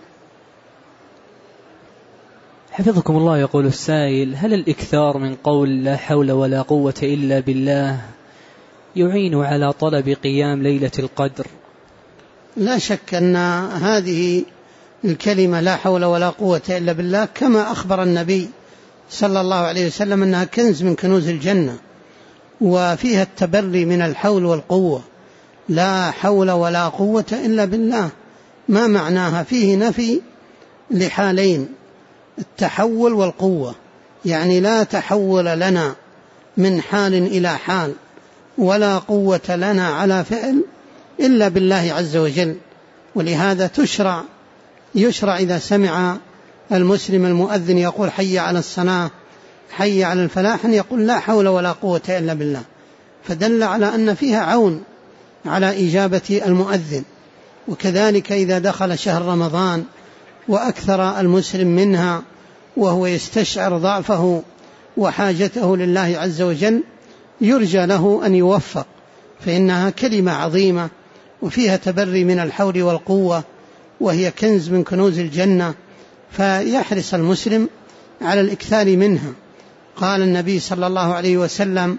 حفظكم الله. يقول السائل: هل الإكثار من قول لا حول ولا قوة إلا بالله يعين على طلب قيام ليلة القدر؟ لا شك أن هذه الكلمة لا حول ولا قوة إلا بالله كما أخبر النبي صلى الله عليه وسلم أنها كنز من كنوز الجنة، وفيها التبري من الحول والقوة. لا حول ولا قوة إلا بالله، ما معناها؟ فيه نفي لحالين: التحول والقوة، يعني لا تحول لنا من حال إلى حال ولا قوة لنا على فعل إلا بالله عز وجل. ولهذا تشرع يشرع إذا سمع المسلم المؤذن يقول حي على الصلاة حي على الفلاح أن يقول لا حول ولا قوة إلا بالله، فدل على أن فيها عون على إجابة المؤذن. وكذلك إذا دخل شهر رمضان وأكثر المسلم منها وهو يستشعر ضعفه وحاجته لله عز وجل يرجى له أن يوفق، فإنها كلمة عظيمة وفيها تبري من الحول والقوة، وهي كنز من كنوز الجنة، فيحرص المسلم على الإكثار منها. قال النبي صلى الله عليه وسلم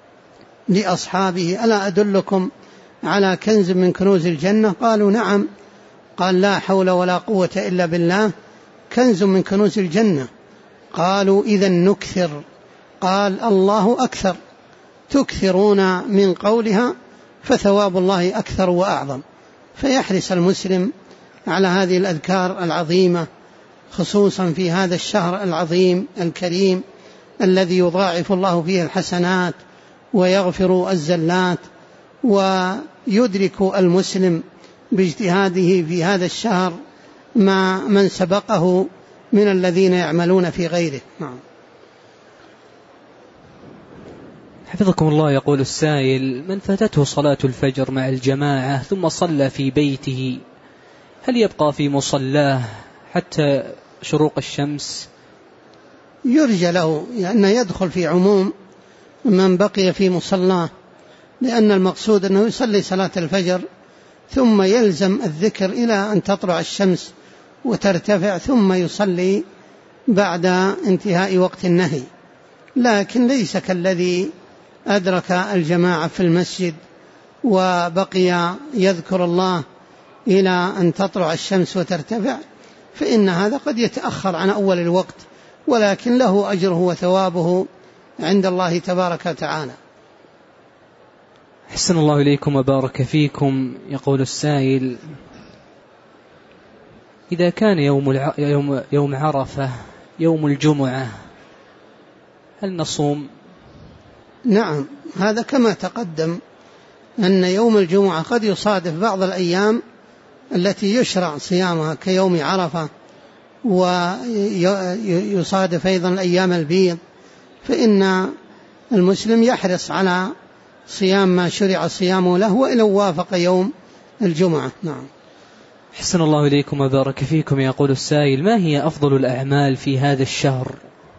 لأصحابه: ألا أدلكم على كنز من كنوز الجنة؟ قالوا: نعم. قال: لا حول ولا قوة إلا بالله كنز من كنوز الجنة. قالوا: إذا نكثر. قال: الله أكثر، تكثرون من قولها فثواب الله أكثر وأعظم. فيحرص المسلم على هذه الأذكار العظيمة، خصوصا في هذا الشهر العظيم الكريم الذي يضاعف الله فيه الحسنات ويغفر الزلات، ويدرك المسلم باجتهاده في هذا الشهر مع من سبقه من الذين يعملون في غيره. نعم. حفظكم الله. يقول السائل: من فاتته صلاة الفجر مع الجماعة ثم صلى في بيته هل يبقى في مصلاه حتى شروق الشمس؟ يرجى له أن يدخل في عموم من بقي في مصلاه، لأن المقصود أنه يصلي صلاة الفجر ثم يلزم الذكر إلى أن تطلع الشمس وترتفع ثم يصلي بعد انتهاء وقت النهي، لكن ليس كالذي أدرك الجماعة في المسجد وبقي يذكر الله إلى أن تطلع الشمس وترتفع، فإن هذا قد يتأخر عن أول الوقت، ولكن له أجره وثوابه عند الله تبارك وتعالى. أحسن الله إليكم وبارك فيكم. يقول السائل: إذا كان يوم, الع... يوم... يوم عرفة يوم الجمعة هل نصوم؟ نعم، هذا كما تقدم أن يوم الجمعة قد يصادف بعض الأيام التي يشرع صيامها كيوم عرفة، ويصادف أيضا الأيام البيض، فإن المسلم يحرص على صيام ما شرع صيامه له وإن وافق يوم الجمعة. نعم. حسن الله إليكم وبارك فيكم. يقول السائل: ما هي أفضل الأعمال في هذا الشهر؟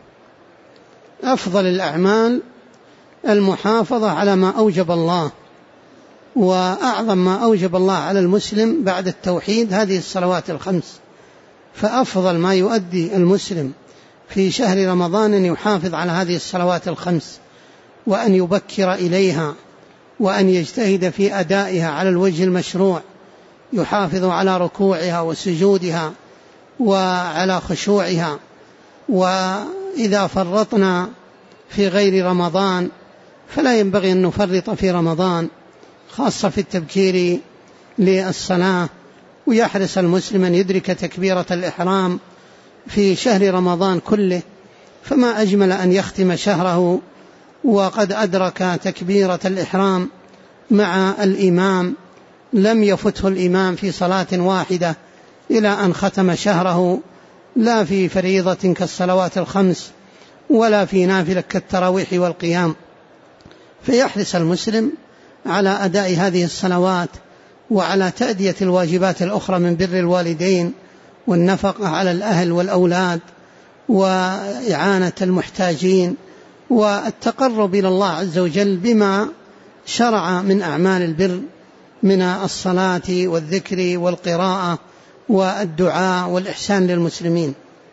أفضل الأعمال المحافظة على ما أوجب الله، وأعظم ما أوجب الله على المسلم بعد التوحيد هذه الصلوات الخمس، فأفضل ما يؤدي المسلم في شهر رمضان أن يحافظ على هذه الصلوات الخمس، وأن يبكر إليها، وأن يجتهد في أدائها على الوجه المشروع، يحافظ على ركوعها وسجودها وعلى خشوعها. وإذا فرطنا في غير رمضان فلا ينبغي أن نفرط في رمضان، خاصة في التبكير للصلاة، ويحرص المسلم أن يدرك تكبيرة الإحرام في شهر رمضان كله، فما أجمل أن يختم شهره وقد أدرك تكبيرة الإحرام مع الإمام، لم يفته الإمام في صلاة واحدة إلى أن ختم شهره، لا في فريضة كالصلوات الخمس ولا في نافلة كالتراويح والقيام. فيحرص المسلم على أداء هذه الصلوات وعلى تأدية الواجبات الأخرى من بر الوالدين والنفقة على الأهل والأولاد وإعانة المحتاجين والتقرب إلى الله عز وجل بما شرع من أعمال البر من الصلاة والذكر والقراءة والدعاء والإحسان للمسلمين.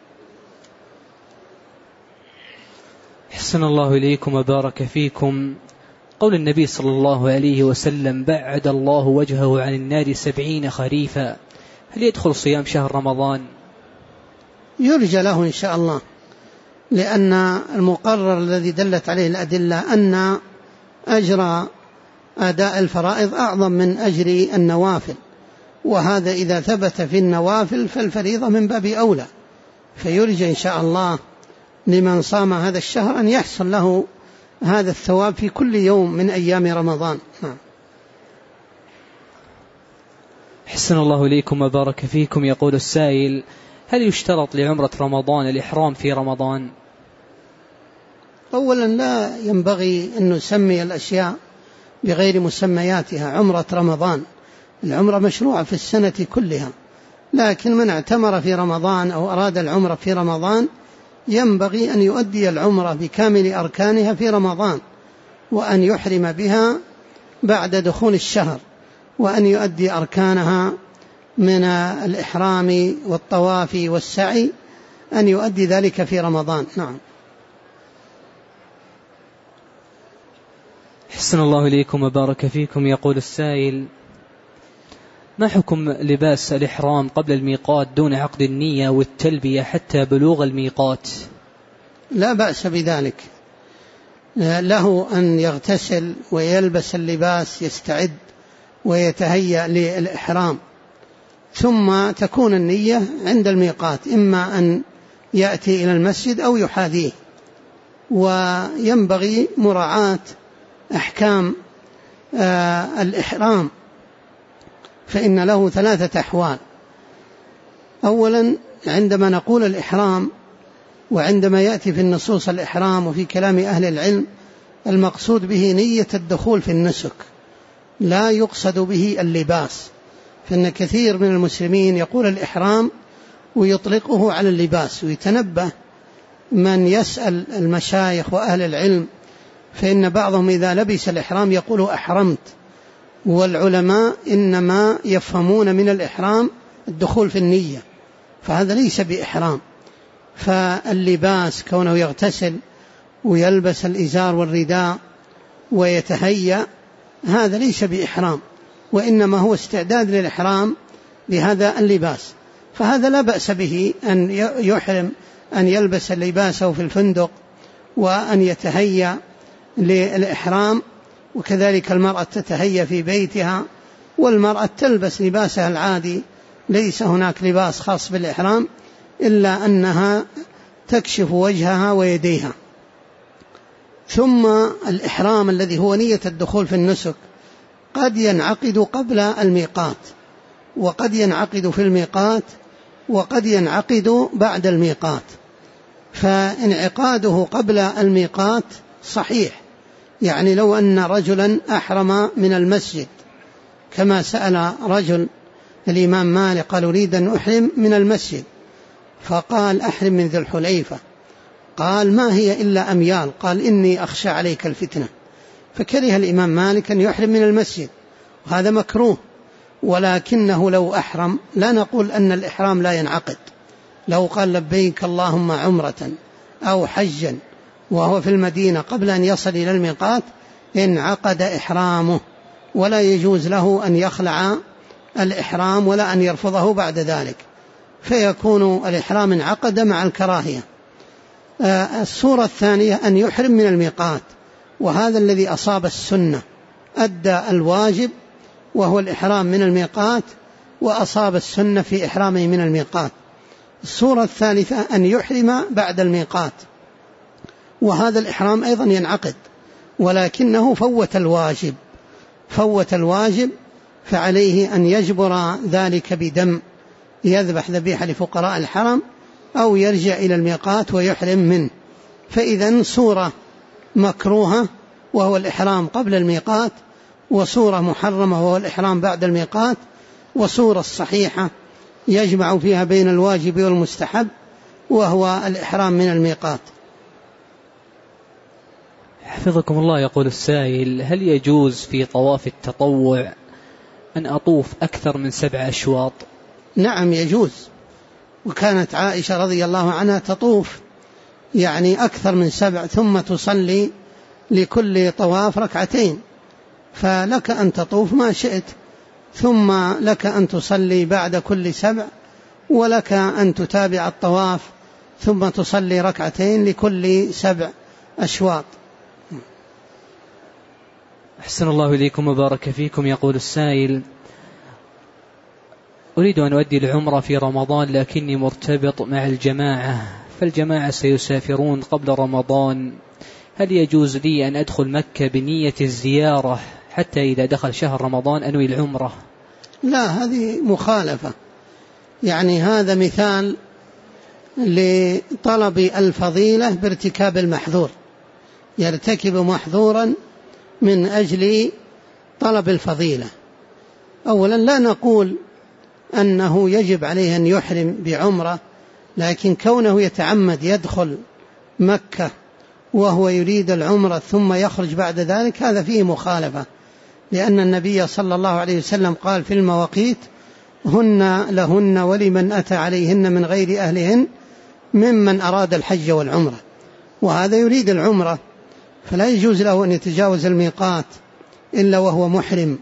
حسن الله إليكم وبارك فيكم. قول النبي صلى الله عليه وسلم: بعد الله وجهه عن النار سبعين خريفا، هل يدخل صيام شهر رمضان؟ يرجى له إن شاء الله، لأن المقرر الذي دلت عليه الأدلة أن أجر أداء الفرائض أعظم من أجر النوافل، وهذا إذا ثبت في النوافل فالفريضة من باب أولى، فيرجى إن شاء الله لمن صام هذا الشهر أن يحصل له هذا الثواب في كل يوم من أيام رمضان. حسن الله إليكم وبارك فيكم. يقول السائل: هل يشترط لعمرة رمضان الإحرام في رمضان؟ أولا لا ينبغي أن نسمي الأشياء بغير مسمياتها. عمرة رمضان، العمرة مشروعة في السنة كلها، لكن من اعتمر في رمضان أو أراد العمرة في رمضان ينبغي أن يؤدي العمرة بكامل أركانها في رمضان، وأن يحرم بها بعد دخول الشهر، وأن يؤدي أركانها من الإحرام والطواف والسعي، أن يؤدي ذلك في رمضان. نعم. حسن الله إليكم وبارك فيكم. يقول السائل: ما حكم لباس الإحرام قبل الميقات دون عقد النية والتلبية حتى بلوغ الميقات؟ لا بأس بذلك، له أن يغتسل ويلبس اللباس، يستعد ويتهيأ للإحرام، ثم تكون النية عند الميقات، إما أن يأتي إلى المسجد أو يحاذيه. وينبغي مراعاة أحكام آه الإحرام، فإن له ثلاثة أحوال. أولا عندما نقول الإحرام، وعندما يأتي في النصوص الإحرام وفي كلام أهل العلم، المقصود به نية الدخول في النسك، لا يقصد به اللباس، فإن كثير من المسلمين يقول الإحرام ويطلقه على اللباس. ويتنبه من يسأل المشايخ وأهل العلم، فإن بعضهم إذا لبس الإحرام يقول أحرمت، والعلماء إنما يفهمون من الإحرام الدخول في النية، فهذا ليس بإحرام، فاللباس كونه يغتسل ويلبس الإزار والرداء ويتهيأ هذا ليس بإحرام، وإنما هو استعداد للإحرام بهذا اللباس، فهذا لا بأس به أن يحرم أن يلبس لباسه في الفندق وأن يتهيأ للإحرام. وكذلك المرأة تتهيأ في بيتها، والمرأة تلبس لباسها العادي، ليس هناك لباس خاص بالإحرام إلا أنها تكشف وجهها ويديها. ثم الإحرام الذي هو نية الدخول في النسك قد ينعقد قبل الميقات، وقد ينعقد في الميقات، وقد ينعقد بعد الميقات. فانعقاده قبل الميقات صحيح، يعني لو أن رجلا أحرم من المسجد، كما سأل رجل الإمام مالك قال أريد أن أحرم من المسجد، فقال أحرم من ذي الحليفة، قال ما هي إلا أميال، قال إني أخشى عليك الفتنة، فكره الإمام مالك أن يحرم من المسجد، وهذا مكروه. ولكنه لو أحرم لا نقول أن الإحرام لا ينعقد، لو قال لبيك اللهم عمرة أو حجا وهو في المدينة قبل أن يصل إلى الميقات انعقد إحرامه، ولا يجوز له أن يخلع الإحرام ولا أن يرفضه بعد ذلك، فيكون الإحرام انعقد مع الكراهية. الصورة الثانية أن يحرم من الميقات، وهذا الذي أصاب السنة، أدى الواجب وهو الإحرام من الميقات، وأصاب السنة في إحرامه من الميقات. الصورة الثالثة أن يحرم بعد الميقات، وهذا الإحرام أيضا ينعقد، ولكنه فوت الواجب، فوت الواجب فعليه أن يجبر ذلك بدم، يذبح ذبيحة لفقراء الحرم أو يرجع إلى الميقات ويحرم منه. فإذا صورة مكروهة وهو الإحرام قبل الميقات، وصورة محرمة وهو الإحرام بعد الميقات، وصورة الصحيحة يجمع فيها بين الواجب والمستحب وهو الإحرام من الميقات. حفظكم الله، يقول السائل: هل يجوز في طواف التطوع أن أطوف أكثر من سبع أشواط؟ نعم يجوز، وكانت عائشة رضي الله عنها تطوف يعني أكثر من سبع ثم تصلي لكل طواف ركعتين، فلك أن تطوف ما شئت، ثم لك أن تصلي بعد كل سبع، ولك أن تتابع الطواف ثم تصلي ركعتين لكل سبع أشواط. أحسن الله إليكم وبارك فيكم. يقول السائل: أريد أن أؤدي العمرة في رمضان لكني مرتبط مع الجماعة، فالجماعة سيسافرون قبل رمضان، هل يجوز لي أن أدخل مكة بنية الزيارة حتى إذا دخل شهر رمضان أنوي العمرة؟ لا، هذه مخالفة، يعني هذا مثال لطلب الفضيلة بارتكاب المحظور، يرتكب محظورا من أجل طلب الفضيلة. أولا لا نقول أنه يجب عليه أن يحرم بعمرة، لكن كونه يتعمد يدخل مكة وهو يريد العمرة ثم يخرج بعد ذلك هذا فيه مخالفة، لأن النبي صلى الله عليه وسلم قال في المواقيت: هن لهن ولمن أتى عليهن من غير أهلهن ممن أراد الحج والعمرة، وهذا يريد العمرة، فلا يجوز له أن يتجاوز الميقات إلا وهو محرم.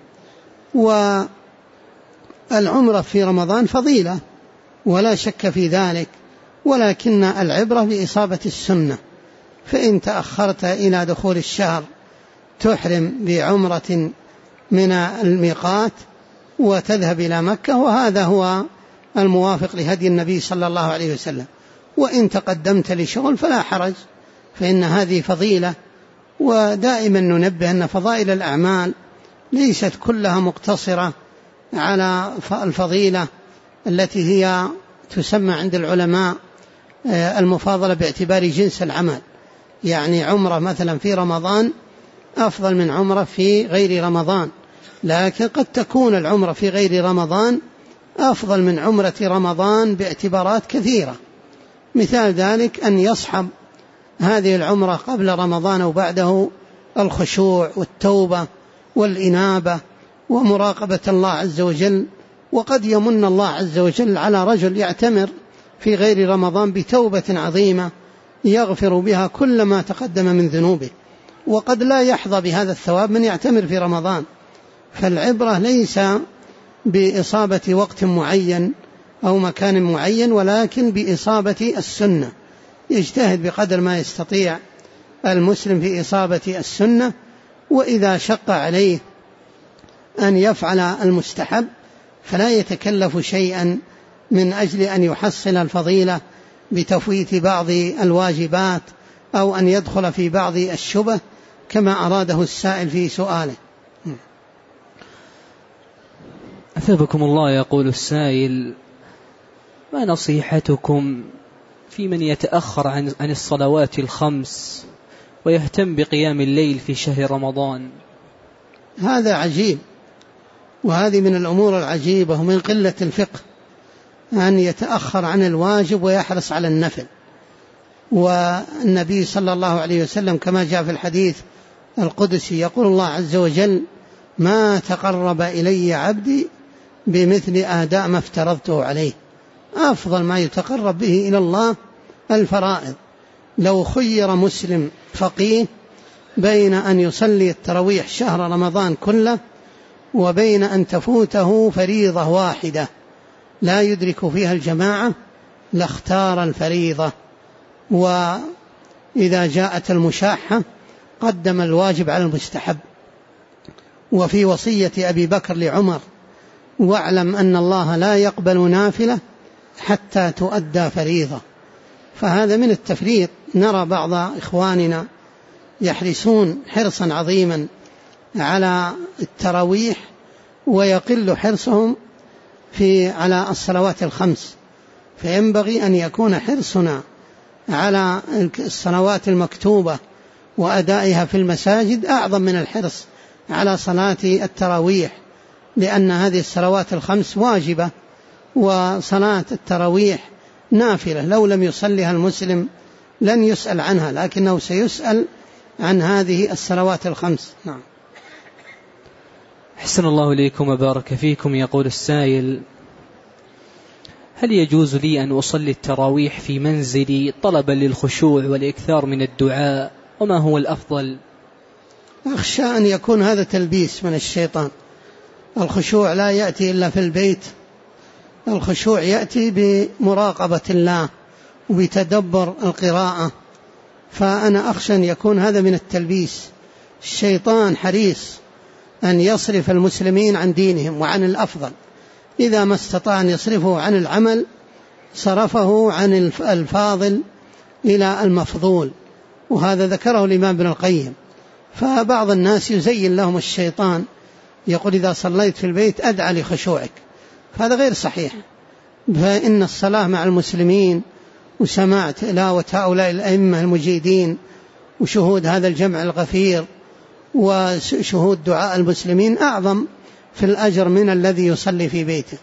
والعمرة في رمضان فضيلة ولا شك في ذلك، ولكن العبرة بإصابة السنة، فإن تأخرت إلى دخول الشهر تحرم بعمرة من الميقات وتذهب إلى مكة، وهذا هو الموافق لهدي النبي صلى الله عليه وسلم. وإن تقدمت لشغل فلا حرج، فإن هذه فضيلة. ودائما ننبه أن فضائل الأعمال ليست كلها مقتصرة على الفضيلة التي هي تسمى عند العلماء المفاضلة باعتبار جنس العمل، يعني عمرة مثلا في رمضان أفضل من عمرة في غير رمضان، لكن قد تكون العمرة في غير رمضان أفضل من عمرة رمضان باعتبارات كثيرة. مثال ذلك أن يصحب هذه العمرة قبل رمضان وبعده الخشوع والتوبة والإنابة ومراقبة الله عز وجل. وقد يمن الله عز وجل على رجل يعتمر في غير رمضان بتوبة عظيمة يغفر بها كل ما تقدم من ذنوبه، وقد لا يحظى بهذا الثواب من يعتمر في رمضان. فالعبرة ليس بإصابة وقت معين أو مكان معين، ولكن بإصابة السنة. يجتهد بقدر ما يستطيع المسلم في إصابة السنة، وإذا شق عليه أن يفعل المستحب فلا يتكلف شيئا من أجل أن يحصل الفضيلة بتفويت بعض الواجبات أو أن يدخل في بعض الشبه كما أراده السائل في سؤاله. أثابكم الله. يقول السائل: ما نصيحتكم في من يتأخر عن عن الصلوات الخمس ويهتم بقيام الليل في شهر رمضان؟ هذا عجيب، وهذه من الأمور العجيبة ومن قلة الفقه أن يتأخر عن الواجب ويحرص على النفل. والنبي صلى الله عليه وسلم كما جاء في الحديث القدسي يقول الله عز وجل: ما تقرب إلي عبدي بمثل آداء ما افترضته عليه. أفضل ما يتقرب به إلى الله الفرائض. لو خير مسلم فقيه بين أن يصلي التراويح شهر رمضان كله وبين أن تفوته فريضة واحدة لا يدرك فيها الجماعة لاختار الفريضة. وإذا جاءت المشاحة قدم الواجب على المستحب. وفي وصية أبي بكر لعمر: واعلم أن الله لا يقبل نافلة حتى تؤدى فريضة. فهذا من التفريط. نرى بعض إخواننا يحرصون حرصا عظيما على التراويح ويقل حرصهم في على الصلوات الخمس، فينبغي أن يكون حرصنا على الصلوات المكتوبة وأدائها في المساجد أعظم من الحرص على صلاة التراويح، لأن هذه الصلوات الخمس واجبة وصلاة التراويح نافلة. لو لم يصلها المسلم لن يسأل عنها، لكنه سيسأل عن هذه الصلوات الخمس. نعم. أحسن الله إليكم وبارك فيكم. يقول السائل: هل يجوز لي أن أصلي التراويح في منزلي طلبا للخشوع والإكثار من الدعاء، وما هو الأفضل؟ أخشى أن يكون هذا تلبيس من الشيطان. الخشوع لا يأتي إلا في البيت، الخشوع يأتي بمراقبة الله وبتدبر القراءة، فأنا أخشى أن يكون هذا من التلبيس. الشيطان حريص أن يصرف المسلمين عن دينهم وعن الأفضل، إذا ما استطاع أن يصرفه عن العمل صرفه عن الفاضل إلى المفضول، وهذا ذكره الإمام ابن القيم. فبعض الناس يزين لهم الشيطان، يقول: إذا صليت في البيت أدعى لخشوعك، فهذا غير صحيح. فإن الصلاة مع المسلمين وسماع تلاوة هؤلاء الأئمة المجيدين وشهود هذا الجمع الغفير وشهود دعاء المسلمين أعظم في الأجر من الذي يصلي في بيته.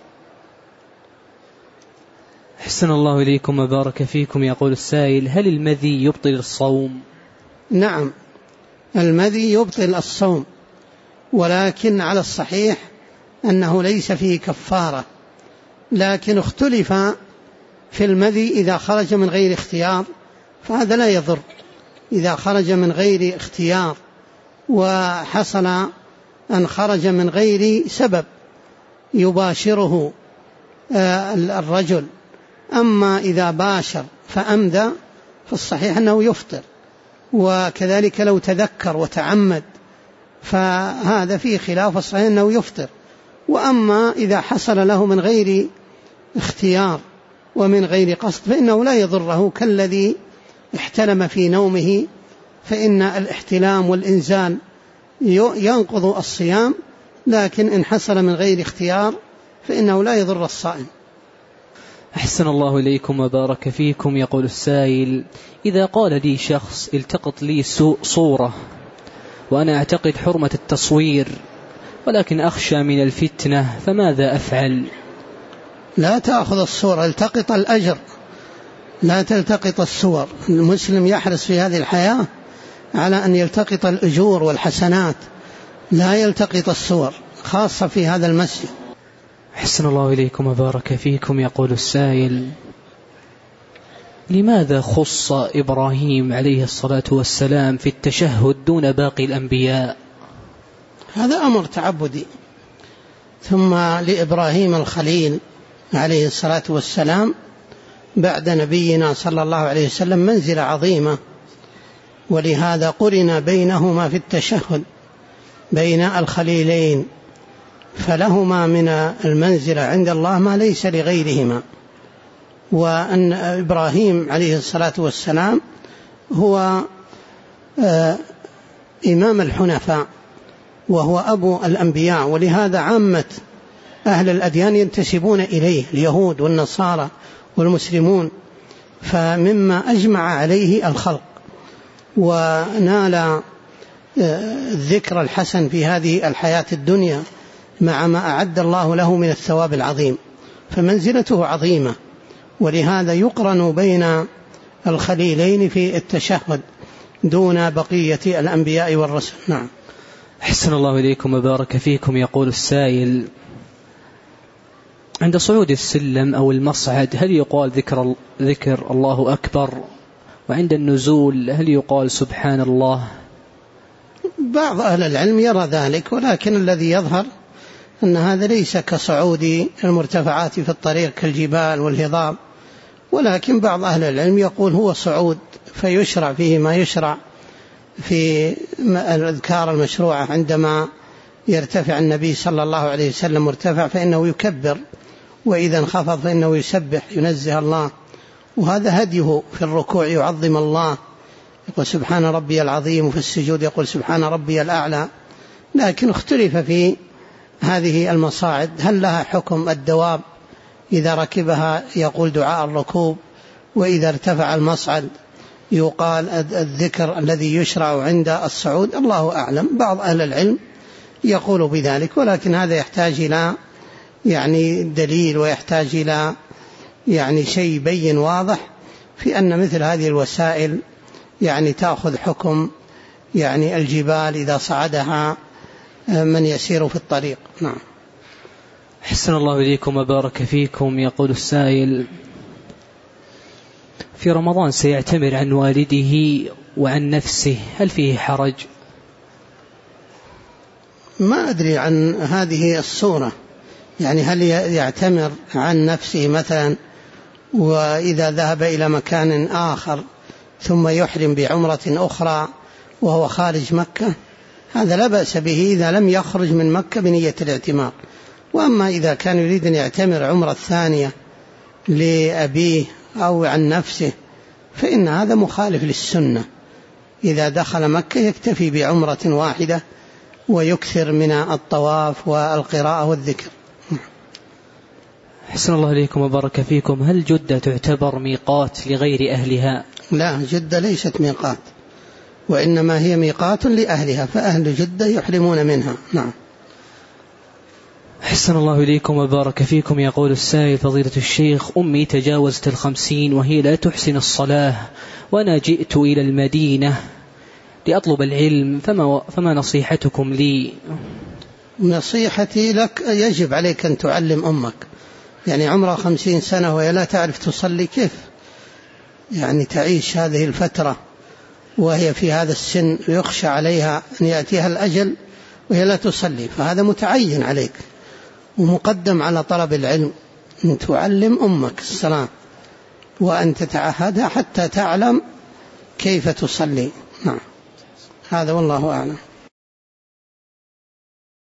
أحسن الله إليكم وبارك فيكم. يقول السائل: هل المذي يبطل الصوم؟ نعم، المذي يبطل الصوم، ولكن على الصحيح أنه ليس فيه كفارة، لكن اختلف في المذي إذا خرج من غير اختيار فهذا لا يضر. إذا خرج من غير اختيار وحصل أن خرج من غير سبب يباشره الرجل، أما إذا باشر فأمدى فالصحيح أنه يفطر، وكذلك لو تذكر وتعمد فهذا فيه خلاف، الصحيح أنه يفطر. وأما إذا حصل له من غير اختيار ومن غير قصد فإنه لا يضره، كالذي احتلم في نومه، فإن الاحتلام والإنزال ينقض الصيام، لكن إن حصل من غير اختيار فإنه لا يضر الصائم. أحسن الله إليكم وبارك فيكم. يقول السائل: إذا قال لي شخص التقط لي صورة وأنا أعتقد حرمة التصوير ولكن أخشى من الفتنة، فماذا أفعل؟ لا تأخذ الصورة، التقط الأجر، لا تلتقط الصور. المسلم يحرص في هذه الحياة على أن يلتقط الأجور والحسنات، لا يلتقط الصور، خاصة في هذا المسجد. أحسن الله إليكم وبارك فيكم. يقول السائل: لماذا خص إبراهيم عليه الصلاة والسلام في التشهد دون باقي الأنبياء؟ هذا أمر تعبدي. ثم لإبراهيم الخليل عليه الصلاة والسلام بعد نبينا صلى الله عليه وسلم منزلة عظيمة، ولهذا قرن بينهما في التشهد بين الخليلين، فلهما من المنزلة عند الله ما ليس لغيرهما. وأن إبراهيم عليه الصلاة والسلام هو إمام الحنفاء وهو أبو الأنبياء، ولهذا عامة أهل الأديان ينتسبون إليه، اليهود والنصارى والمسلمون، فمما أجمع عليه الخلق ونال الذكر الحسن في هذه الحياة الدنيا مع ما أعد الله له من الثواب العظيم، فمنزلته عظيمة، ولهذا يقرن بين الخليلين في التشهد دون بقية الأنبياء والرسل. نعم. أحسن الله إليكم وبارك فيكم. يقول السائل: عند صعود السلم أو المصعد هل يقال ذكر, ذكر الله أكبر؟ وعند النزول هل يقال سبحان الله؟ بعض أهل العلم يرى ذلك، ولكن الذي يظهر أن هذا ليس كصعود المرتفعات في الطريق كالجبال والهضاب، ولكن بعض أهل العلم يقول هو صعود فيشرع فيه ما يشرع في الأذكار المشروعة. عندما يرتفع النبي صلى الله عليه وسلم مرتفع فإنه يكبر، وإذا انخفض فإنه يسبح ينزه الله، وهذا هديه في الركوع يعظم الله، يقول سبحان ربي العظيم، وفي السجود يقول سبحان ربي الأعلى. لكن اختلف في هذه المصاعد هل لها حكم الدواب إذا ركبها يقول دعاء الركوب، وإذا ارتفع المصعد يقال الذكر الذي يشرع عند الصعود؟ الله أعلم. بعض أهل العلم يقول بذلك، ولكن هذا يحتاج إلى يعني دليل، ويحتاج إلى يعني شيء بين واضح في أن مثل هذه الوسائل يعني تأخذ حكم يعني الجبال إذا صعدها من يسير في الطريق. نعم. حسن الله إليكم وبارك فيكم. يقول السائل: في رمضان سيعتمر عن والده وعن نفسه، هل فيه حرج؟ ما أدري عن هذه الصورة، يعني هل يعتمر عن نفسه مثلا وإذا ذهب إلى مكان آخر ثم يحرم بعمرة أخرى وهو خارج مكة؟ هذا لا بأس به إذا لم يخرج من مكة بنية الاعتمار. وأما إذا كان يريد أن يعتمر عمرة ثانية لأبيه أو عن نفسه فإن هذا مخالف للسنة. إذا دخل مكة يكتفي بعمرة واحدة ويكثر من الطواف والقراءة والذكر. حسن الله إليكم وبارك فيكم. هل جدة تعتبر ميقات لغير أهلها؟ لا، جدة ليست ميقات، وإنما هي ميقات لأهلها، فأهل جدة يحرمون منها. نعم. حسن الله إليكم وبارك فيكم. يقول السائل: فضيلة الشيخ، أمي تجاوزت الخمسين وهي لا تحسن الصلاة، وأنا جئت إلى المدينة لأطلب العلم، فما, فما نصيحتكم لي؟ نصيحتي لك يجب عليك أن تعلم أمك، يعني عمرها خمسين سنة وهي لا تعرف تصلي، كيف يعني تعيش هذه الفترة وهي في هذا السن ويخشى عليها أن يأتيها الأجل وهي لا تصلي؟ فهذا متعين عليك ومقدم على طلب العلم، أن تعلم أمك الصلاة وأن تتعهدها حتى تعلم كيف تصلي. نعم، هذا والله أعلم.